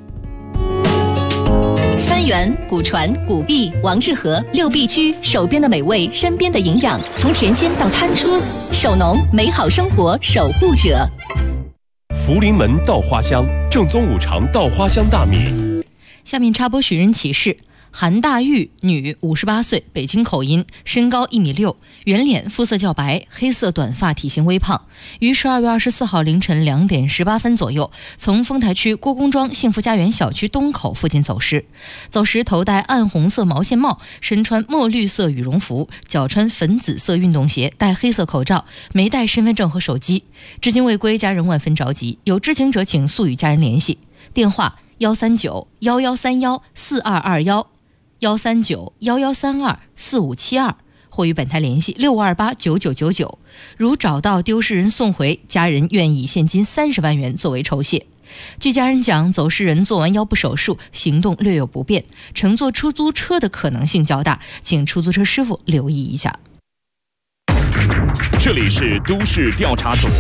三元、古传、古币、王致和6必居，手边的美味，身边的营养，从甜心到餐桌，手农美好生活守护者。 福临门稻花香，正宗五常稻花香大米。 下面插播寻人启事。韩大玉，女，58岁，北京口音，身高1.6米，圆脸，肤色较白，黑色短发，体型微胖。于12月24号凌晨2点18分左右，从丰台区郭公庄幸福家园小区东口附近走失。走时头戴暗红色毛线帽，身穿墨绿色羽绒服，脚穿粉紫色运动鞋，戴黑色口罩，没带身份证和手机。至今未归，家人万分着急，有知情者请速与家人联系。电话139-1131-4221。139-1132-4572，或与本台联系6528-9999。如找到丢失人送回，家人愿以现金30万元作为酬谢。据家人讲，走失人做完腰部手术，行动略有不便，乘坐出租车的可能性较大，请出租车师傅留意一下。 这里是都市调查组。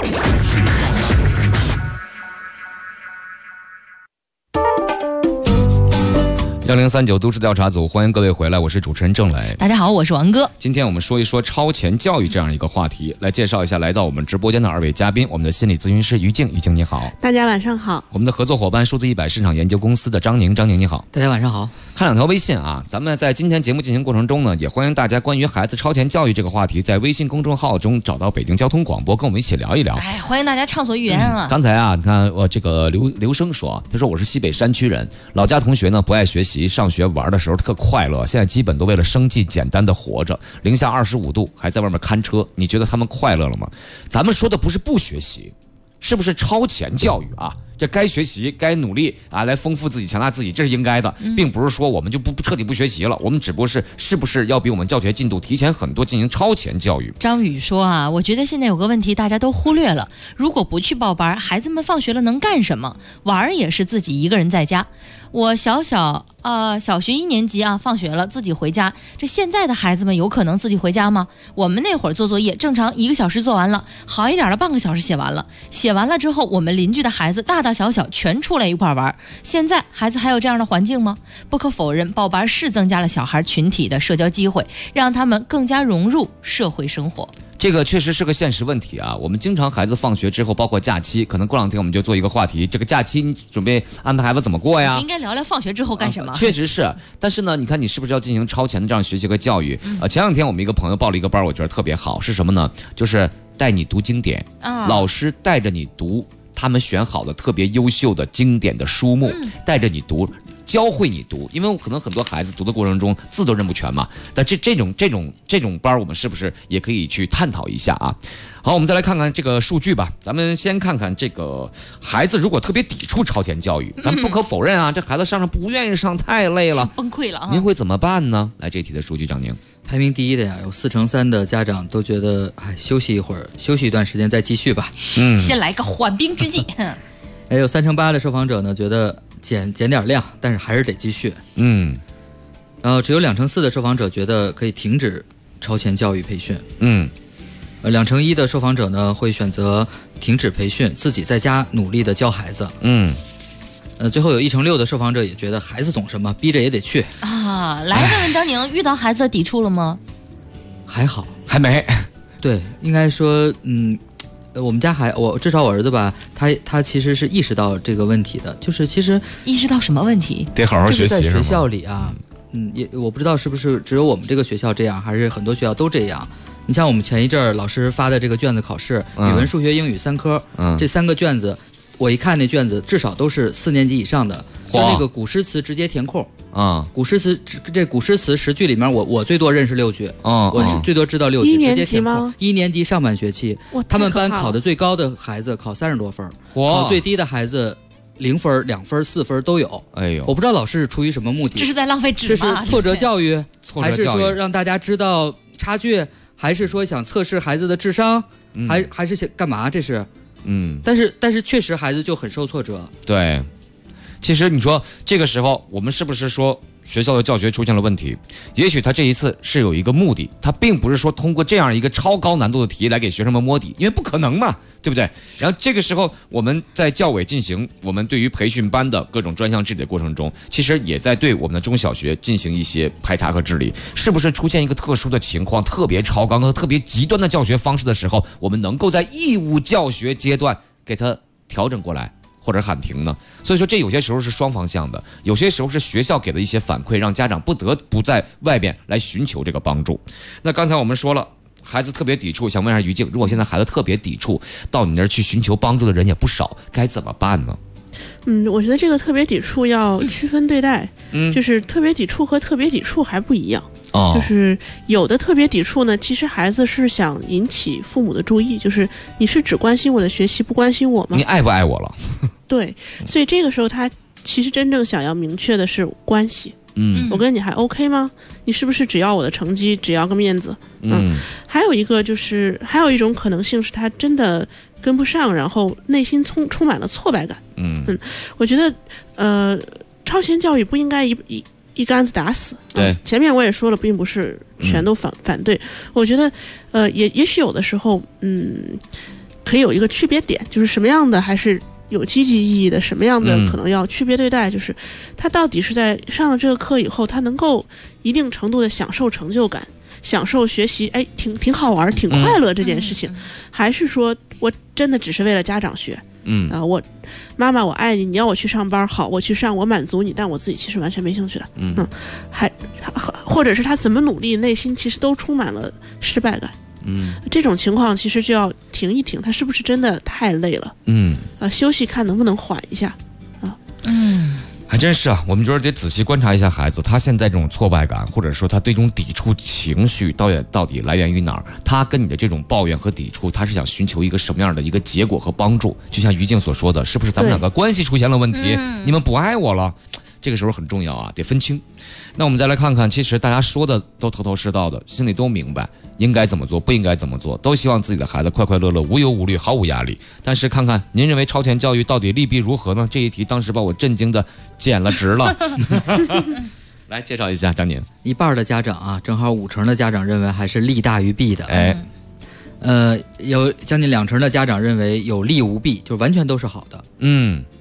1039都市调查组，欢迎各位回来，我是主持人郑磊。 大家好，我是王哥。 今天我们说一说超前教育这样一个话题，来介绍一下来到我们直播间的2位嘉宾，我们的心理咨询师于静，于静你好。 大家晚上好。 我们的合作伙伴数字100市场研究公司的张宁，张宁你好。 大家晚上好。 看2条微信啊，咱们在今天节目进行过程中呢，也欢迎大家关于孩子超前教育这个话题，在微信公众号中找到北京交通广播，跟我们一起聊一聊。 欢迎大家畅所欲言啊。 刚才啊，你看我这个刘生说，他说我是西北山区人，老家同学呢不爱学习，上学玩的时候特快乐，现在基本都为了生计简单的活着，零下25度还在外面看车，你觉得他们快乐了吗？咱们说的不是不学习，是不是超前教育啊？这该学习该努力啊，来丰富自己强大自己，这是应该的，并不是说我们就不彻底不学习了，我们只不过是不是要比我们教学进度提前很多，进行超前教育。 张宇说啊，我觉得现在有个问题大家都忽略了，如果不去报班，孩子们放学了能干什么？玩也是自己一个人在家。我小学1年级啊，放学了自己回家。这现在的孩子们有可能自己回家吗？我们那会儿做作业，正常1个小时做完了，好一点的半个小时写完了。写完了之后，我们邻居的孩子大大小小全出来一块玩。现在孩子还有这样的环境吗？不可否认，报班是增加了小孩群体的社交机会，让他们更加融入社会生活。 这个确实是个现实问题啊！我们经常孩子放学之后，包括假期，可能过两天我们就做一个话题，这个假期你准备安排孩子怎么过呀？ 应该聊聊放学之后干什么。 确实是，但是呢，你看你是不是要进行超前的这样学习和教育？前两天我们一个朋友报了一个班，我觉得特别好，是什么呢？就是带你读经典，老师带着你读他们选好的特别优秀的经典的书目，带着你读。教会你读，因为可能很多孩子读的过程中字都认不全嘛。但这种班，我们是不是也可以去探讨一下啊？好，我们再来看看这个数据吧。咱们先看看这个孩子如果特别抵触超前教育，咱们不可否认啊，这孩子上不愿意上，太累了， 崩溃了啊！ 您会怎么办呢？来，这题的数据，张宁。 排名第一的呀，有4成3的家长都觉得，休息一会儿，休息一段时间再继续吧。 先来个缓兵之计。 还有3成8的受访者呢，觉得减点量，但是还是得继续。然后只有2成4的受访者觉得可以停止超前教育培训。2成1的受访者呢会选择停止培训，自己在家努力的教孩子。最后有1成6的受访者也觉得孩子懂什么，逼着也得去啊。来问问张宁，遇到孩子的抵触了吗？ 还好， 还没。 对，应该说，我们家至少我儿子吧，他其实是意识到这个问题的，就是其实意识到什么问题？ 得好好学习。 在学校里啊，我不知道是不是只有我们这个学校这样，还是很多学校都这样。你像我们前一阵儿老师发的这个卷子考试，语文、数学、英语3科，这3个卷子，我一看那卷子，至少都是4年级以上的，就那个古诗词直接填空。古诗词10句里面，我最多认识6句，我最多知道6句，直接填空。1年级上半学期，他们班考的最高的孩子考30多分，考最低的孩子0分、2分、4分都有。 哎呦， 我不知道老师是出于什么目的， 这是在浪费纸吗？ 这是挫折教育，还是说让大家知道差距，还是说想测试孩子的智商，还是想干嘛？这是，但是确实孩子就很受挫折。 对。其实你说这个时候我们是不是说学校的教学出现了问题？也许他这一次是有一个目的，他并不是说通过这样一个超高难度的题来给学生们摸底，因为不可能嘛，对不对？然后这个时候我们在教委进行我们对于培训班的各种专项治理的过程中，其实也在对我们的中小学进行一些排查和治理。是不是出现一个特殊的情况，特别超纲和特别极端的教学方式的时候，我们能够在义务教学阶段给它调整过来或者喊停呢？所以说这有些时候是双方向的，有些时候是学校给的一些反馈，让家长不得不在外边来寻求这个帮助。那刚才我们说了，孩子特别抵触，想问一下于静，如果现在孩子特别抵触，到你那儿去寻求帮助的人也不少，该怎么办呢？ 我觉得这个特别抵触要区分对待，就是特别抵触和特别抵触还不一样。就是有的特别抵触呢，其实孩子是想引起父母的注意，就是你是只关心我的学习，不关心我吗？ 你爱不爱我了？对， 所以这个时候他其实真正想要明确的是关系。我跟你还 OK 吗？你是不是只要我的成绩，只要个面子？还有一个就是还有一种可能性是他真的跟不上，然后内心充满了挫败感。我觉得超前教育不应该一竿子打死。 对， 前面我也说了，并不是全都反对。我觉得也许有的时候可以有一个区别点，就是什么样的还是有积极意义的，什么样的可能要区别对待。就是他到底是在上了这个课以后，他能够一定程度的享受成就感，享受学习，挺好玩，挺快乐这件事情，还是说我真的只是为了家长学？我妈妈我爱你，你要我去上班，好，我去上，我满足你，但我自己其实完全没兴趣的。或者是他怎么努力，内心其实都充满了失败感。这种情况其实就要停一停，他是不是真的太累了？休息看能不能缓一下啊？ 还真是啊，我们觉得得仔细观察一下孩子，他现在这种挫败感，或者说他对这种抵触情绪到底来源于哪儿？他跟你的这种抱怨和抵触，他是想寻求一个什么样的一个结果和帮助？就像于静所说的，是不是咱们两个关系出现了问题？你们不爱我了？这个时候很重要啊，得分清。那我们再来看看，其实大家说的都头头是道的，心里都明白应该怎么做，不应该怎么做，都希望自己的孩子快快乐乐，无忧无虑，毫无压力。但是看看您认为超前教育到底利弊如何呢？这一题当时把我震惊的简了直了。来介绍一下张宁。 一半的家长啊，正好5成的家长认为还是利大于弊的。 哎， 有将近2成的家长认为有利无弊，就完全都是好的。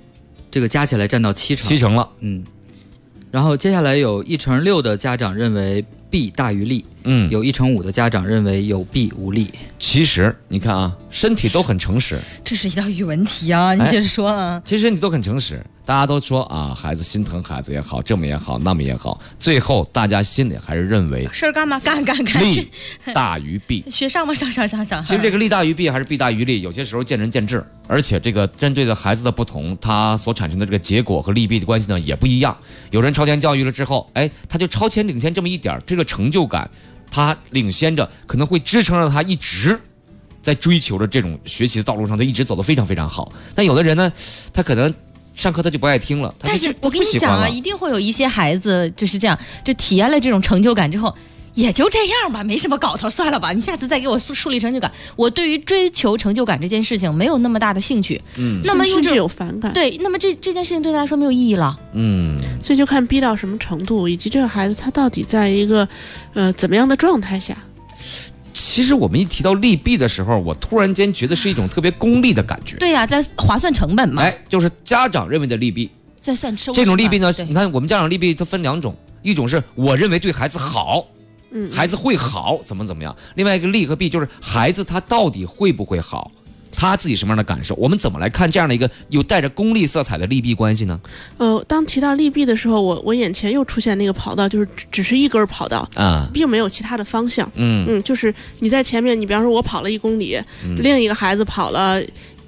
这个加起来占到7成 ，7成了。 然后接下来有1/6的家长认为弊大于利，有1/5的家长认为有弊无利。 其实你看啊，身体都很诚实， 这是一道语文题啊，你接着说啊。 其实身体都很诚实，大家都说啊，孩子心疼孩子也好，这么也好，那么也好，最后大家心里还是认为事儿干嘛干利大于弊。 学上吧，上。 其实这个利大于弊还是弊大于利，有些时候见仁见智，而且这个针对的孩子的不同，他所产生的这个结果和利弊的关系呢也不一样。有人超前教育了之后，他就超前领先这么一点，这个成就感，他领先着，可能会支撑着他一直在追求着这种学习的道路上，他一直走得非常非常好。但有的人呢，他可能上课他就不爱听了。 但是我跟你讲啊，一定会有一些孩子就是这样，就体验了这种成就感之后，也就这样吧，没什么搞头，算了吧，你下次再给我树立成就感。我对于追求成就感这件事情没有那么大的兴趣，那么甚至有反感。 对，那么这件事情对他来说没有意义了。 所以就看逼到什么程度，以及这个孩子他到底在一个怎么样的状态下。 其实我们一提到利弊的时候，我突然间觉得是一种特别功利的感觉。 对呀，在划算成本嘛。 就是家长认为的利弊， 在算收入。 这种利弊呢，你看我们家长利弊它分2种，一种是我认为对孩子好，孩子会好，怎么样；另外一个利和弊就是孩子他到底会不会好，他自己什么样的感受？我们怎么来看这样的一个有带着功利色彩的利弊关系呢？ 当提到利弊的时候，我眼前又出现那个跑道，就是只是一根跑道啊，并没有其他的方向。就是你在前面，你比方说我跑了1公里，另一个孩子跑了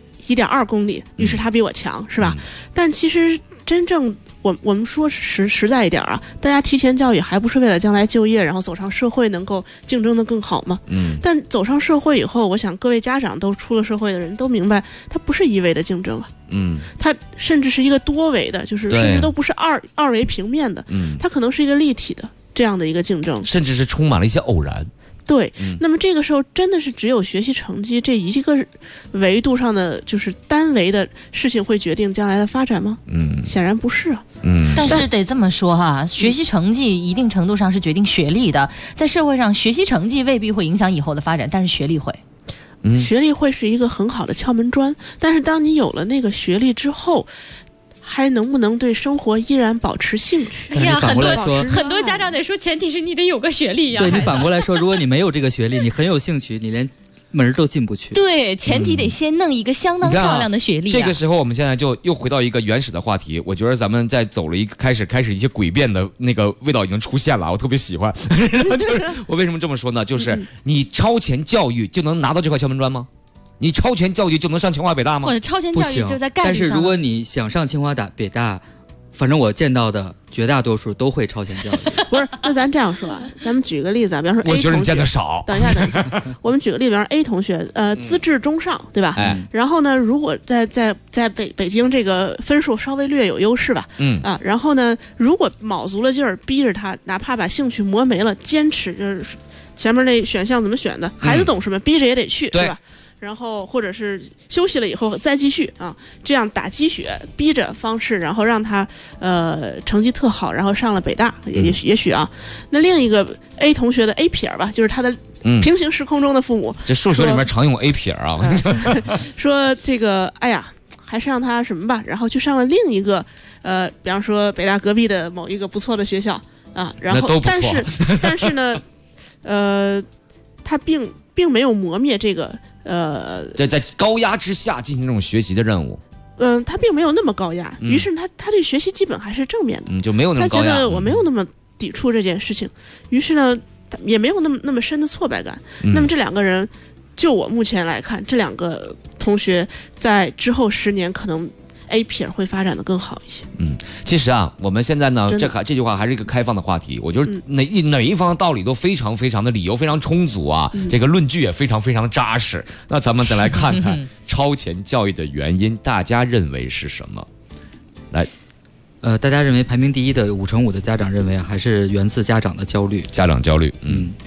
1.2公里，于是他比我强，是吧？但其实真正我们说实在一点啊，大家提前教育还不是为了将来就业，然后走上社会能够竞争得更好吗？但走上社会以后，我想各位家长都出了社会的人都明白，它不是一维的竞争啊。它甚至是一个多维的，就是甚至都不是二维平面的，它可能是一个立体的这样的一个竞争， 甚至是充满了一些偶然。 对，那么这个时候真的是只有学习成绩这一个维度上的就是单维的事情会决定将来的发展吗？显然不是啊。 但是得这么说哈，学习成绩一定程度上是决定学历的，在社会上学习成绩未必会影响以后的发展，但是学历会。 学历会是一个很好的敲门砖，但是当你有了那个学历之后，还能不能对生活依然保持兴趣？ 哎呀，反过来说， 很多家长得说，前提是你得有个学历呀。 对，你反过来说，如果你没有这个学历，你很有兴趣，你连门都进不去。 对，前提得先弄一个相当漂亮的学历。 这个时候，我们现在就又回到一个原始的话题。我觉得咱们在走了一个开始一些诡辩的那个味道已经出现了，我特别喜欢。就是我为什么这么说呢？就是你超前教育就能拿到这块敲门砖吗？你超前教育就能上清华北大吗？ 或者超前教育就在概率上。 但是如果你想上清华北大，反正我见到的绝大多数都会超前教育。 不是，那咱这样说啊，咱们举个例子啊，比方说 A 同学， 我觉得你见的少。 等一下，我们举个例子，比方说 A 同学，资质中上，对吧？然后呢，如果在北京这个分数稍微略有优势吧，然后呢，如果卯足了劲儿逼着他，哪怕把兴趣磨没了，坚持就是前面那选项怎么选的，孩子懂什么，逼着也得去，是吧？然后或者是休息了以后再继续啊，这样打鸡血逼着方式，然后让他成绩特好，然后上了北大，也许啊。那另一个 A 同学的 A 撇吧，就是他的平行时空中的父母， 这数学里面常用 A 撇啊。 说这个，哎呀，还是让他什么吧，然后去上了另一个比方说北大隔壁的某一个不错的学校啊，然后但是呢，他并没有磨灭这个在高压之下进行这种学习的任务。 他并没有那么高压，于是他对学习基本还是正面的， 就没有那么高压。 他觉得我没有那么抵触这件事情，于是呢，也没有那么深的挫败感。那么这两个人，就我目前来看，这两个同学在之后10年可能 A 撇会发展的更好一些。 其实啊，我们现在呢，这句话还是一个开放的话题。我觉得哪一方的道理都非常非常的理由非常充足啊，这个论据也非常非常扎实。那咱们再来看看超前教育的原因，大家认为是什么？来， 大家认为排名第一的5/5的家长认为还是源自家长的焦虑， 家长焦虑。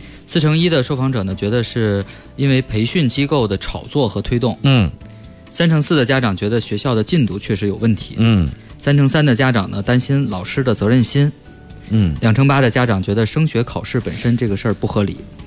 4/1的受访者呢觉得是因为培训机构的炒作和推动。3/4的家长觉得学校的进度确实有问题。3/3的家长呢担心老师的责任心。2/8的家长觉得升学考试本身这个事儿不合理。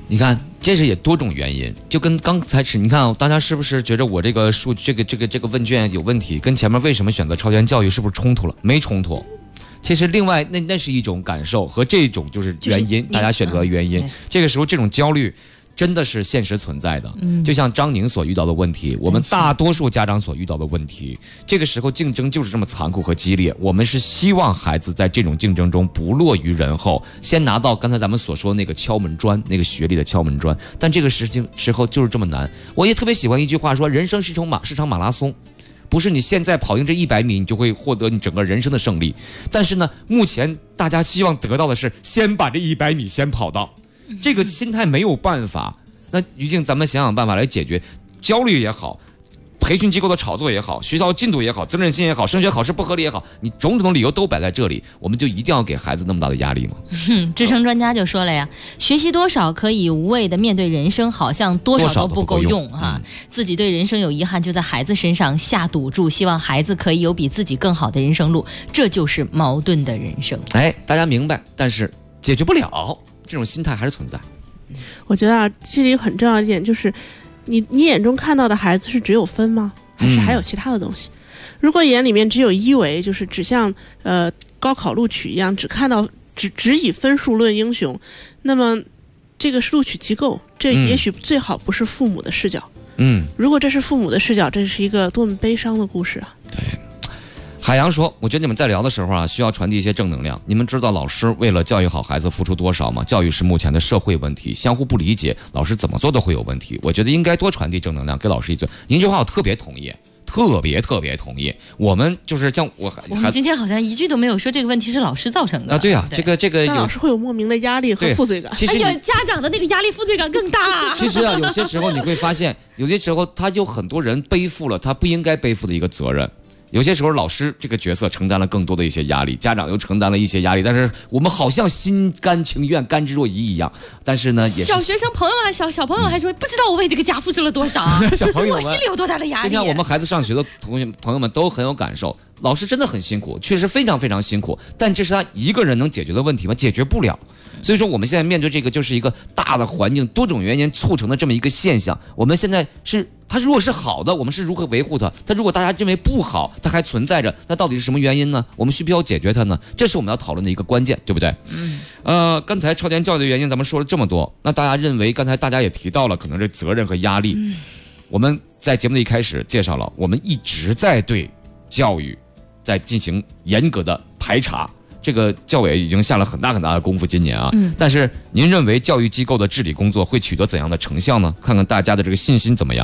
你看，这是也多种原因，就跟刚才是，你看大家是不是觉得我这个这个问卷有问题，跟前面为什么选择超前教育是不是冲突了？没冲突。其实另外那是一种感受和这种就是原因，大家选择的原因。这个时候这种焦虑真的是现实存在的，就像张宁所遇到的问题，我们大多数家长所遇到的问题。这个时候竞争就是这么残酷和激烈，我们是希望孩子在这种竞争中不落于人后，先拿到刚才咱们所说的那个敲门砖，那个学历的敲门砖。但这个时候就是这么难。我也特别喜欢一句话说，人生是场马拉松。不是你现在跑赢这100米，你就会获得你整个人生的胜利。但是呢，目前大家希望得到的是先把这100米先跑到，这个心态没有办法。那于静，咱们想想办法来解决焦虑也好，培训机构的炒作也好，学校进度也好，责任心也好，升学考试不合理也好，你种种理由都摆在这里，我们就一定要给孩子那么大的压力吗？ 职称专家就说了呀，学习多少可以无畏的面对人生，好像多少都不够用哈。自己对人生有遗憾，就在孩子身上下赌注，希望孩子可以有比自己更好的人生路，这就是矛盾的人生。 哎，大家明白，但是解决不了，这种心态还是存在。 我觉得啊，这里很重要一点就是。你眼中看到的孩子是只有分吗？还是还有其他的东西？如果眼里面只有一维，就是只像高考录取一样，只看到只以分数论英雄，那么这个是录取机构，这也许最好不是父母的视角。如果这是父母的视角，这是一个多么悲伤的故事啊！ 对。海洋说，我觉得你们在聊的时候啊，需要传递一些正能量。你们知道老师为了教育好孩子付出多少吗？教育是目前的社会问题，相互不理解，老师怎么做都会有问题。我觉得应该多传递正能量，给老师一嘴。您这话我特别同意，特别同意。我们就是像我们今天好像一句都没有说这个问题是老师造成的啊。对啊，这个老师会有莫名的压力和负罪感。 哎呀，家长的那个压力负罪感更大。 其实啊，有些时候你会发现，有些时候他有很多人背负了他不应该背负的一个责任。有些时候老师这个角色承担了更多的一些压力，家长又承担了一些压力，但是我们好像心甘情愿甘之若饴一样，但是呢也是小学生朋友啊，小朋友还说不知道我为这个家付出了多少啊小朋友们我心里有多大的压力。 就像我们孩子上学的朋友们都很有感受，老师真的很辛苦，确实非常非常辛苦，但这是他一个人能解决的问题吗？解决不了。所以说我们现在面对这个就是一个大的环境多种原因促成的这么一个现象，我们现在是它如果是好的，我们是如何维护它？它如果大家认为不好，它还存在着，那到底是什么原因呢？我们需不需要解决它呢？这是我们要讨论的一个关键，对不对？刚才超前教育的原因咱们说了这么多，那大家认为刚才大家也提到了可能是责任和压力。我们在节目的一开始介绍了，我们一直在对教育在进行严格的排查。这个教委已经下了很大的功夫，今年啊，但是您认为教育机构的治理工作会取得怎样的成效呢？看看大家的这个信心怎么样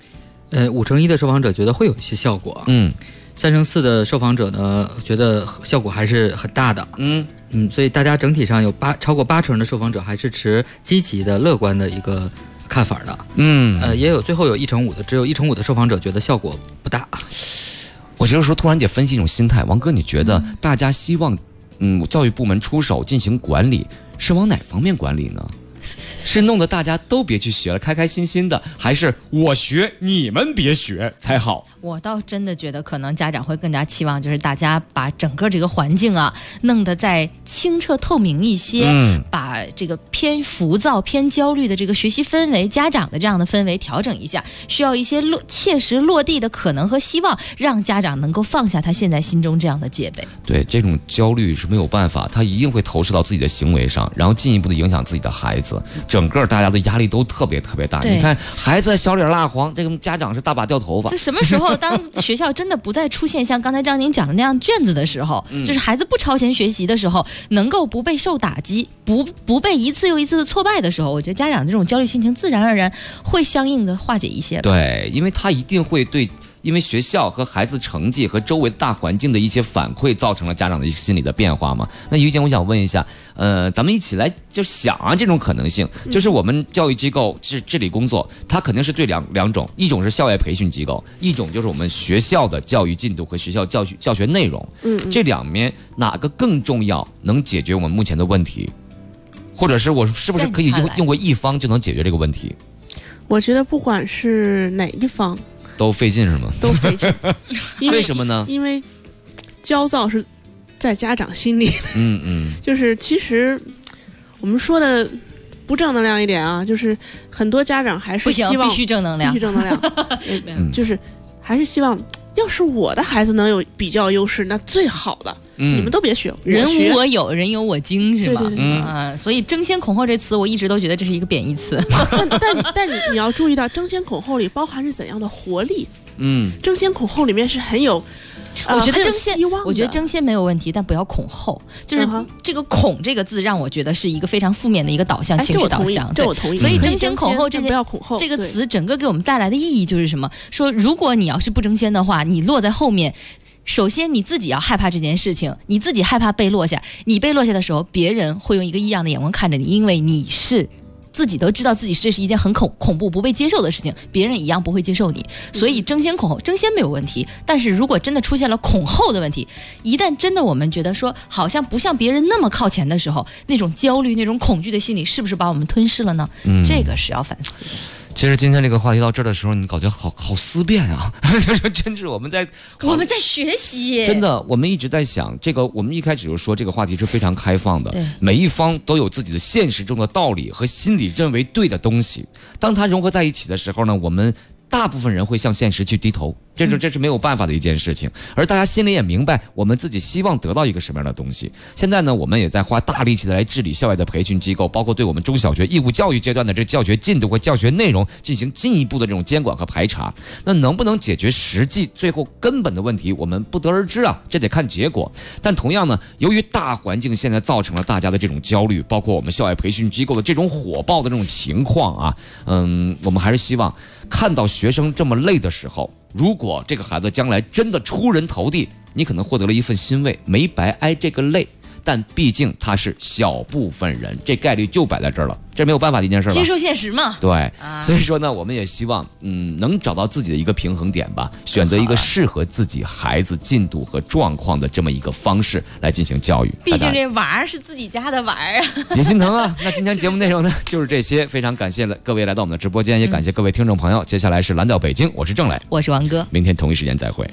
？5成1的受访者觉得会有一些效果，3成4的受访者呢觉得效果还是很大的，所以大家整体上有超过8成的受访者还是持积极的乐观的一个看法的，也有最后有1成5的，只有1成5的受访者觉得效果不大。 我觉得说突然间分析一种心态，王哥，你觉得大家希望教育部门出手进行管理，是往哪方面管理呢？是弄得大家都别去学了，开开心心的，还是我学你们别学才好？ 我倒真的觉得可能家长会更加期望就是大家把整个这个环境啊弄得再清澈透明一些，把这个偏浮躁偏焦虑的这个学习氛围，家长的这样的氛围调整一下，需要一些切实落地的可能和希望，让家长能够放下他现在心中这样的戒备。 对，这种焦虑是没有办法，他一定会投射到自己的行为上，然后进一步的影响自己的孩子，整个大家的压力都特别大。你看孩子小脸蜡黄，这个家长是大把掉头发。 这什么时候当学校真的不再出现像刚才张宁讲的那样卷子的时候，就是孩子不超前学习的时候，能够不被受打击，不被一次又一次的挫败的时候，我觉得家长这种焦虑心情自然而然会相应的化解一些。 对，因为他一定会对。因为学校和孩子成绩和周围大环境的一些反馈，造成了家长的一些心理的变化嘛。那于静，我想问一下，咱们一起来就想啊，这种可能性，就是我们教育机构治理工作，它肯定是对两种，一种是校外培训机构，一种就是我们学校的教育进度和学校教学内容。这两面哪个更重要，能解决我们目前的问题？或者是我是不是可以用过一方就能解决这个问题？ 我觉得不管是哪一方。 都费劲是吗？ 都费劲， 为什么呢？ 因为焦躁是在家长心里的。就是其实我们说的不正能量一点啊，就是很多家长还是希望必须正能量， 必须正能量，就是还是希望，要是我的孩子能有比较优势，那最好了。你们都别学， 人无我有，人有我精，是吗？ 对。 所以争先恐后这词，我一直都觉得这是一个贬义词。 但你要注意到，争先恐后里包含是怎样的活力？争先恐后里面是很有。 我觉得争先没有问题，但不要恐后。就是这个“恐”这个字，让我觉得是一个非常负面的一个导向，情绪导向。 这我同意。 所以争先恐后不要恐后这个词，整个给我们带来的意义就是什么？说如果你要是不争先的话，你落在后面。首先你自己要害怕这件事情，你自己害怕被落下，你被落下的时候，别人会用一个异样的眼光看着你，因为你是自己都知道自己这是一件很恐怖不被接受的事情，别人一样不会接受你。所以争先恐后，争先没有问题，但是如果真的出现了恐后的问题，一旦真的我们觉得说好像不像别人那么靠前的时候，那种焦虑那种恐惧的心理是不是把我们吞噬了呢？这个是要反思的。 其实今天这个话题到这儿的时候，你感觉好思辨啊！真是我们在学习， 真的，我们一直在想这个。我们一开始就说这个话题是非常开放的，每一方都有自己的现实中的道理和心里认为对的东西。当它融合在一起的时候呢，我们大部分人会向现实去低头，这是没有办法的一件事情。而大家心里也明白，我们自己希望得到一个什么样的东西。现在呢，我们也在花大力气的来治理校外的培训机构，包括对我们中小学义务教育阶段的这教学进度和教学内容进行进一步的这种监管和排查。那能不能解决实际最后根本的问题，我们不得而知啊，这得看结果。但同样呢，由于大环境现在造成了大家的这种焦虑，包括我们校外培训机构的这种火爆的这种情况啊，我们还是希望看到学生这么累的时候，如果这个孩子将来真的出人头地，你可能获得了一份欣慰，没白挨这个累。但毕竟他是小部分人，这概率就摆在这儿了，这没有办法的一件事吧。 接受现实嘛。 对，所以说呢，我们也希望能找到自己的一个平衡点吧，选择一个适合自己孩子进度和状况的这么一个方式来进行教育。 毕竟这玩儿是自己家的玩儿啊， 也心疼啊。那今天节目内容呢就是这些，非常感谢各位来到我们的直播间，也感谢各位听众朋友。接下来是蓝调北京，我是郑磊， 我是王哥， 明天同一时间再会。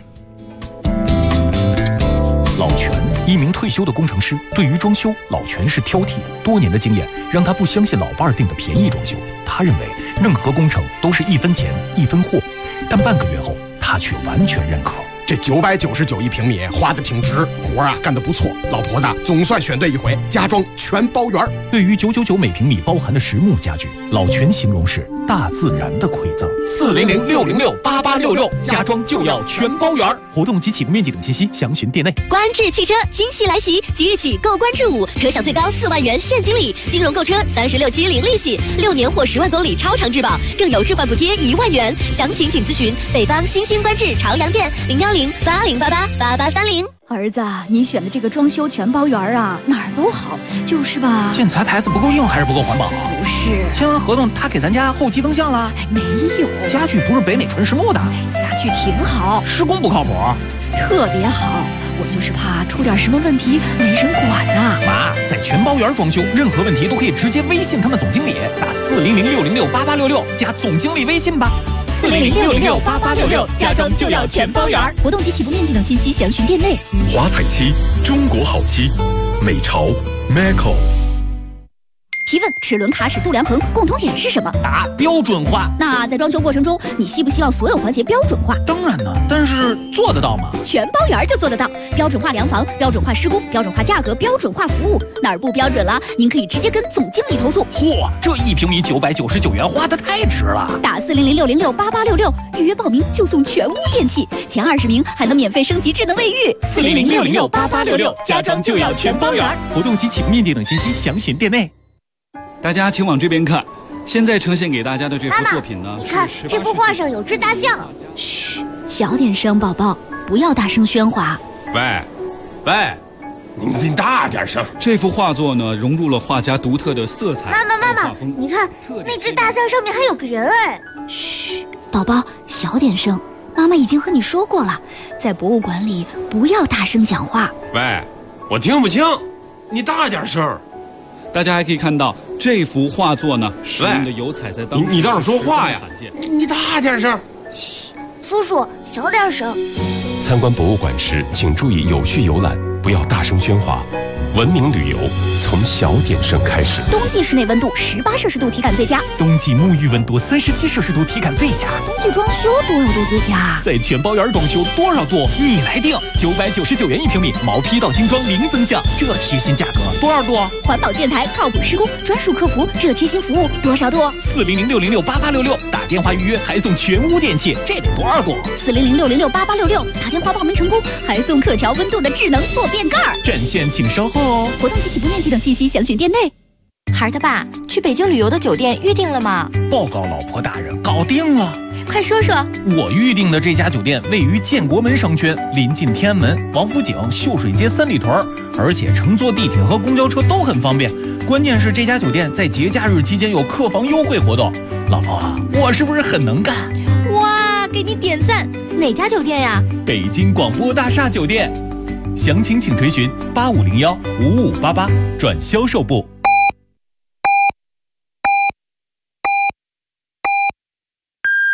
老全，一名退休的工程师，对于装修，老全是挑剔的。多年的经验让他不相信老伴儿订的便宜装修，他认为任何工程都是1分钱1分货。但半个月后，他却完全认可。 这999一平米花的挺值，活啊干得不错，老婆子总算选对一回，家装全包圆。 对于999每平米包含的实木家具，老全形容是大自然的馈赠。 400-606-8866，家装就要全包圆。 活动及起步面积等信息详询店内。 观致汽车惊喜来袭，即日起购观致5可享最高4万元现金礼，金融购车36期零利息，6年或10万公里超长质保，更有置换补贴1万元。详情请咨询北方新兴观致朝阳店01080888830。 儿子，你选的这个装修全包圆啊，哪儿都好，就是吧？ 建材牌子不够硬还是不够环保？ 不是， 签完合同他给咱家后期增项了？ 没有， 家具不是北美纯实木的？ 家具挺好， 施工不靠谱， 特别好。我就是怕出点什么问题没人管呐。 妈，在全包圆装修，任何问题都可以直接微信他们总经理，打400-606-8866加总经理微信吧。 400-606-8866，家装就要全包圆。 活动及起步面积等信息详询店内。 华彩漆，中国好漆，美潮 Macco。 提问：齿轮、卡齿、度量衡共同点是什么？ 答：标准化。 那在装修过程中，你希不希望所有环节标准化？ 当然呢，但是做得到吗？ 全包圆就做得到，标准化量房、标准化施工、标准化价格、标准化服务，哪儿不标准了？您可以直接跟总经理投诉。 嚯，这1平米999元花得太值了！ 打400-606-8866预约报名就送全屋电器，前20名还能免费升级智能卫浴。 400-606-8866，家装就要全包圆。 活动及起步面积等信息详询店内。 大家请往这边看，现在呈现给大家的这幅作品呢， 你看这幅画上有只大象。 嘘，小点声，宝宝，不要大声喧哗。 喂，你大点声。 这幅画作呢，融入了画家独特的色彩。 妈妈，你看那只大象上面还有个人哎。 嘘，宝宝，小点声。妈妈已经和你说过了，在博物馆里不要大声讲话。 喂，我听不清，你大点声。 大家还可以看到这幅画作呢，使用的油彩在当时你倒是说话呀！你大点声。 嘘，叔叔小点声。 参观博物馆时，请注意有序游览，不要大声喧哗。 文明旅游从小点声开始。 冬季室内温度18摄氏度体感最佳， 冬季沐浴温度37摄氏度体感最佳， 冬季装修多少度最佳？ 在全包园装修多少度？你来定，999元1平米，毛坯到精装零增项，这贴心价格多少度？ 环保建材，靠谱施工，专属客服，这贴心服务多少度 ？400-606-8866，打电话预约还送全屋电器，这得多少度 ？400-606-8866，打电话报名成功还送可调温度的智能坐便盖。 占线请稍后哦。 活动及起步面积等信息详询店内。 孩儿他爸，去北京旅游的酒店预定了吗？ 报告老婆大人，搞定了。 快说说。 我预定的这家酒店位于建国门商圈，临近天安门、王府井、秀水街三里屯，而且乘坐地铁和公交车都很方便。关键是这家酒店在节假日期间有客房优惠活动。老婆，我是不是很能干？ 哇，给你点赞！哪家酒店呀？ 北京广播大厦酒店。详情请垂询8501-5588转销售部。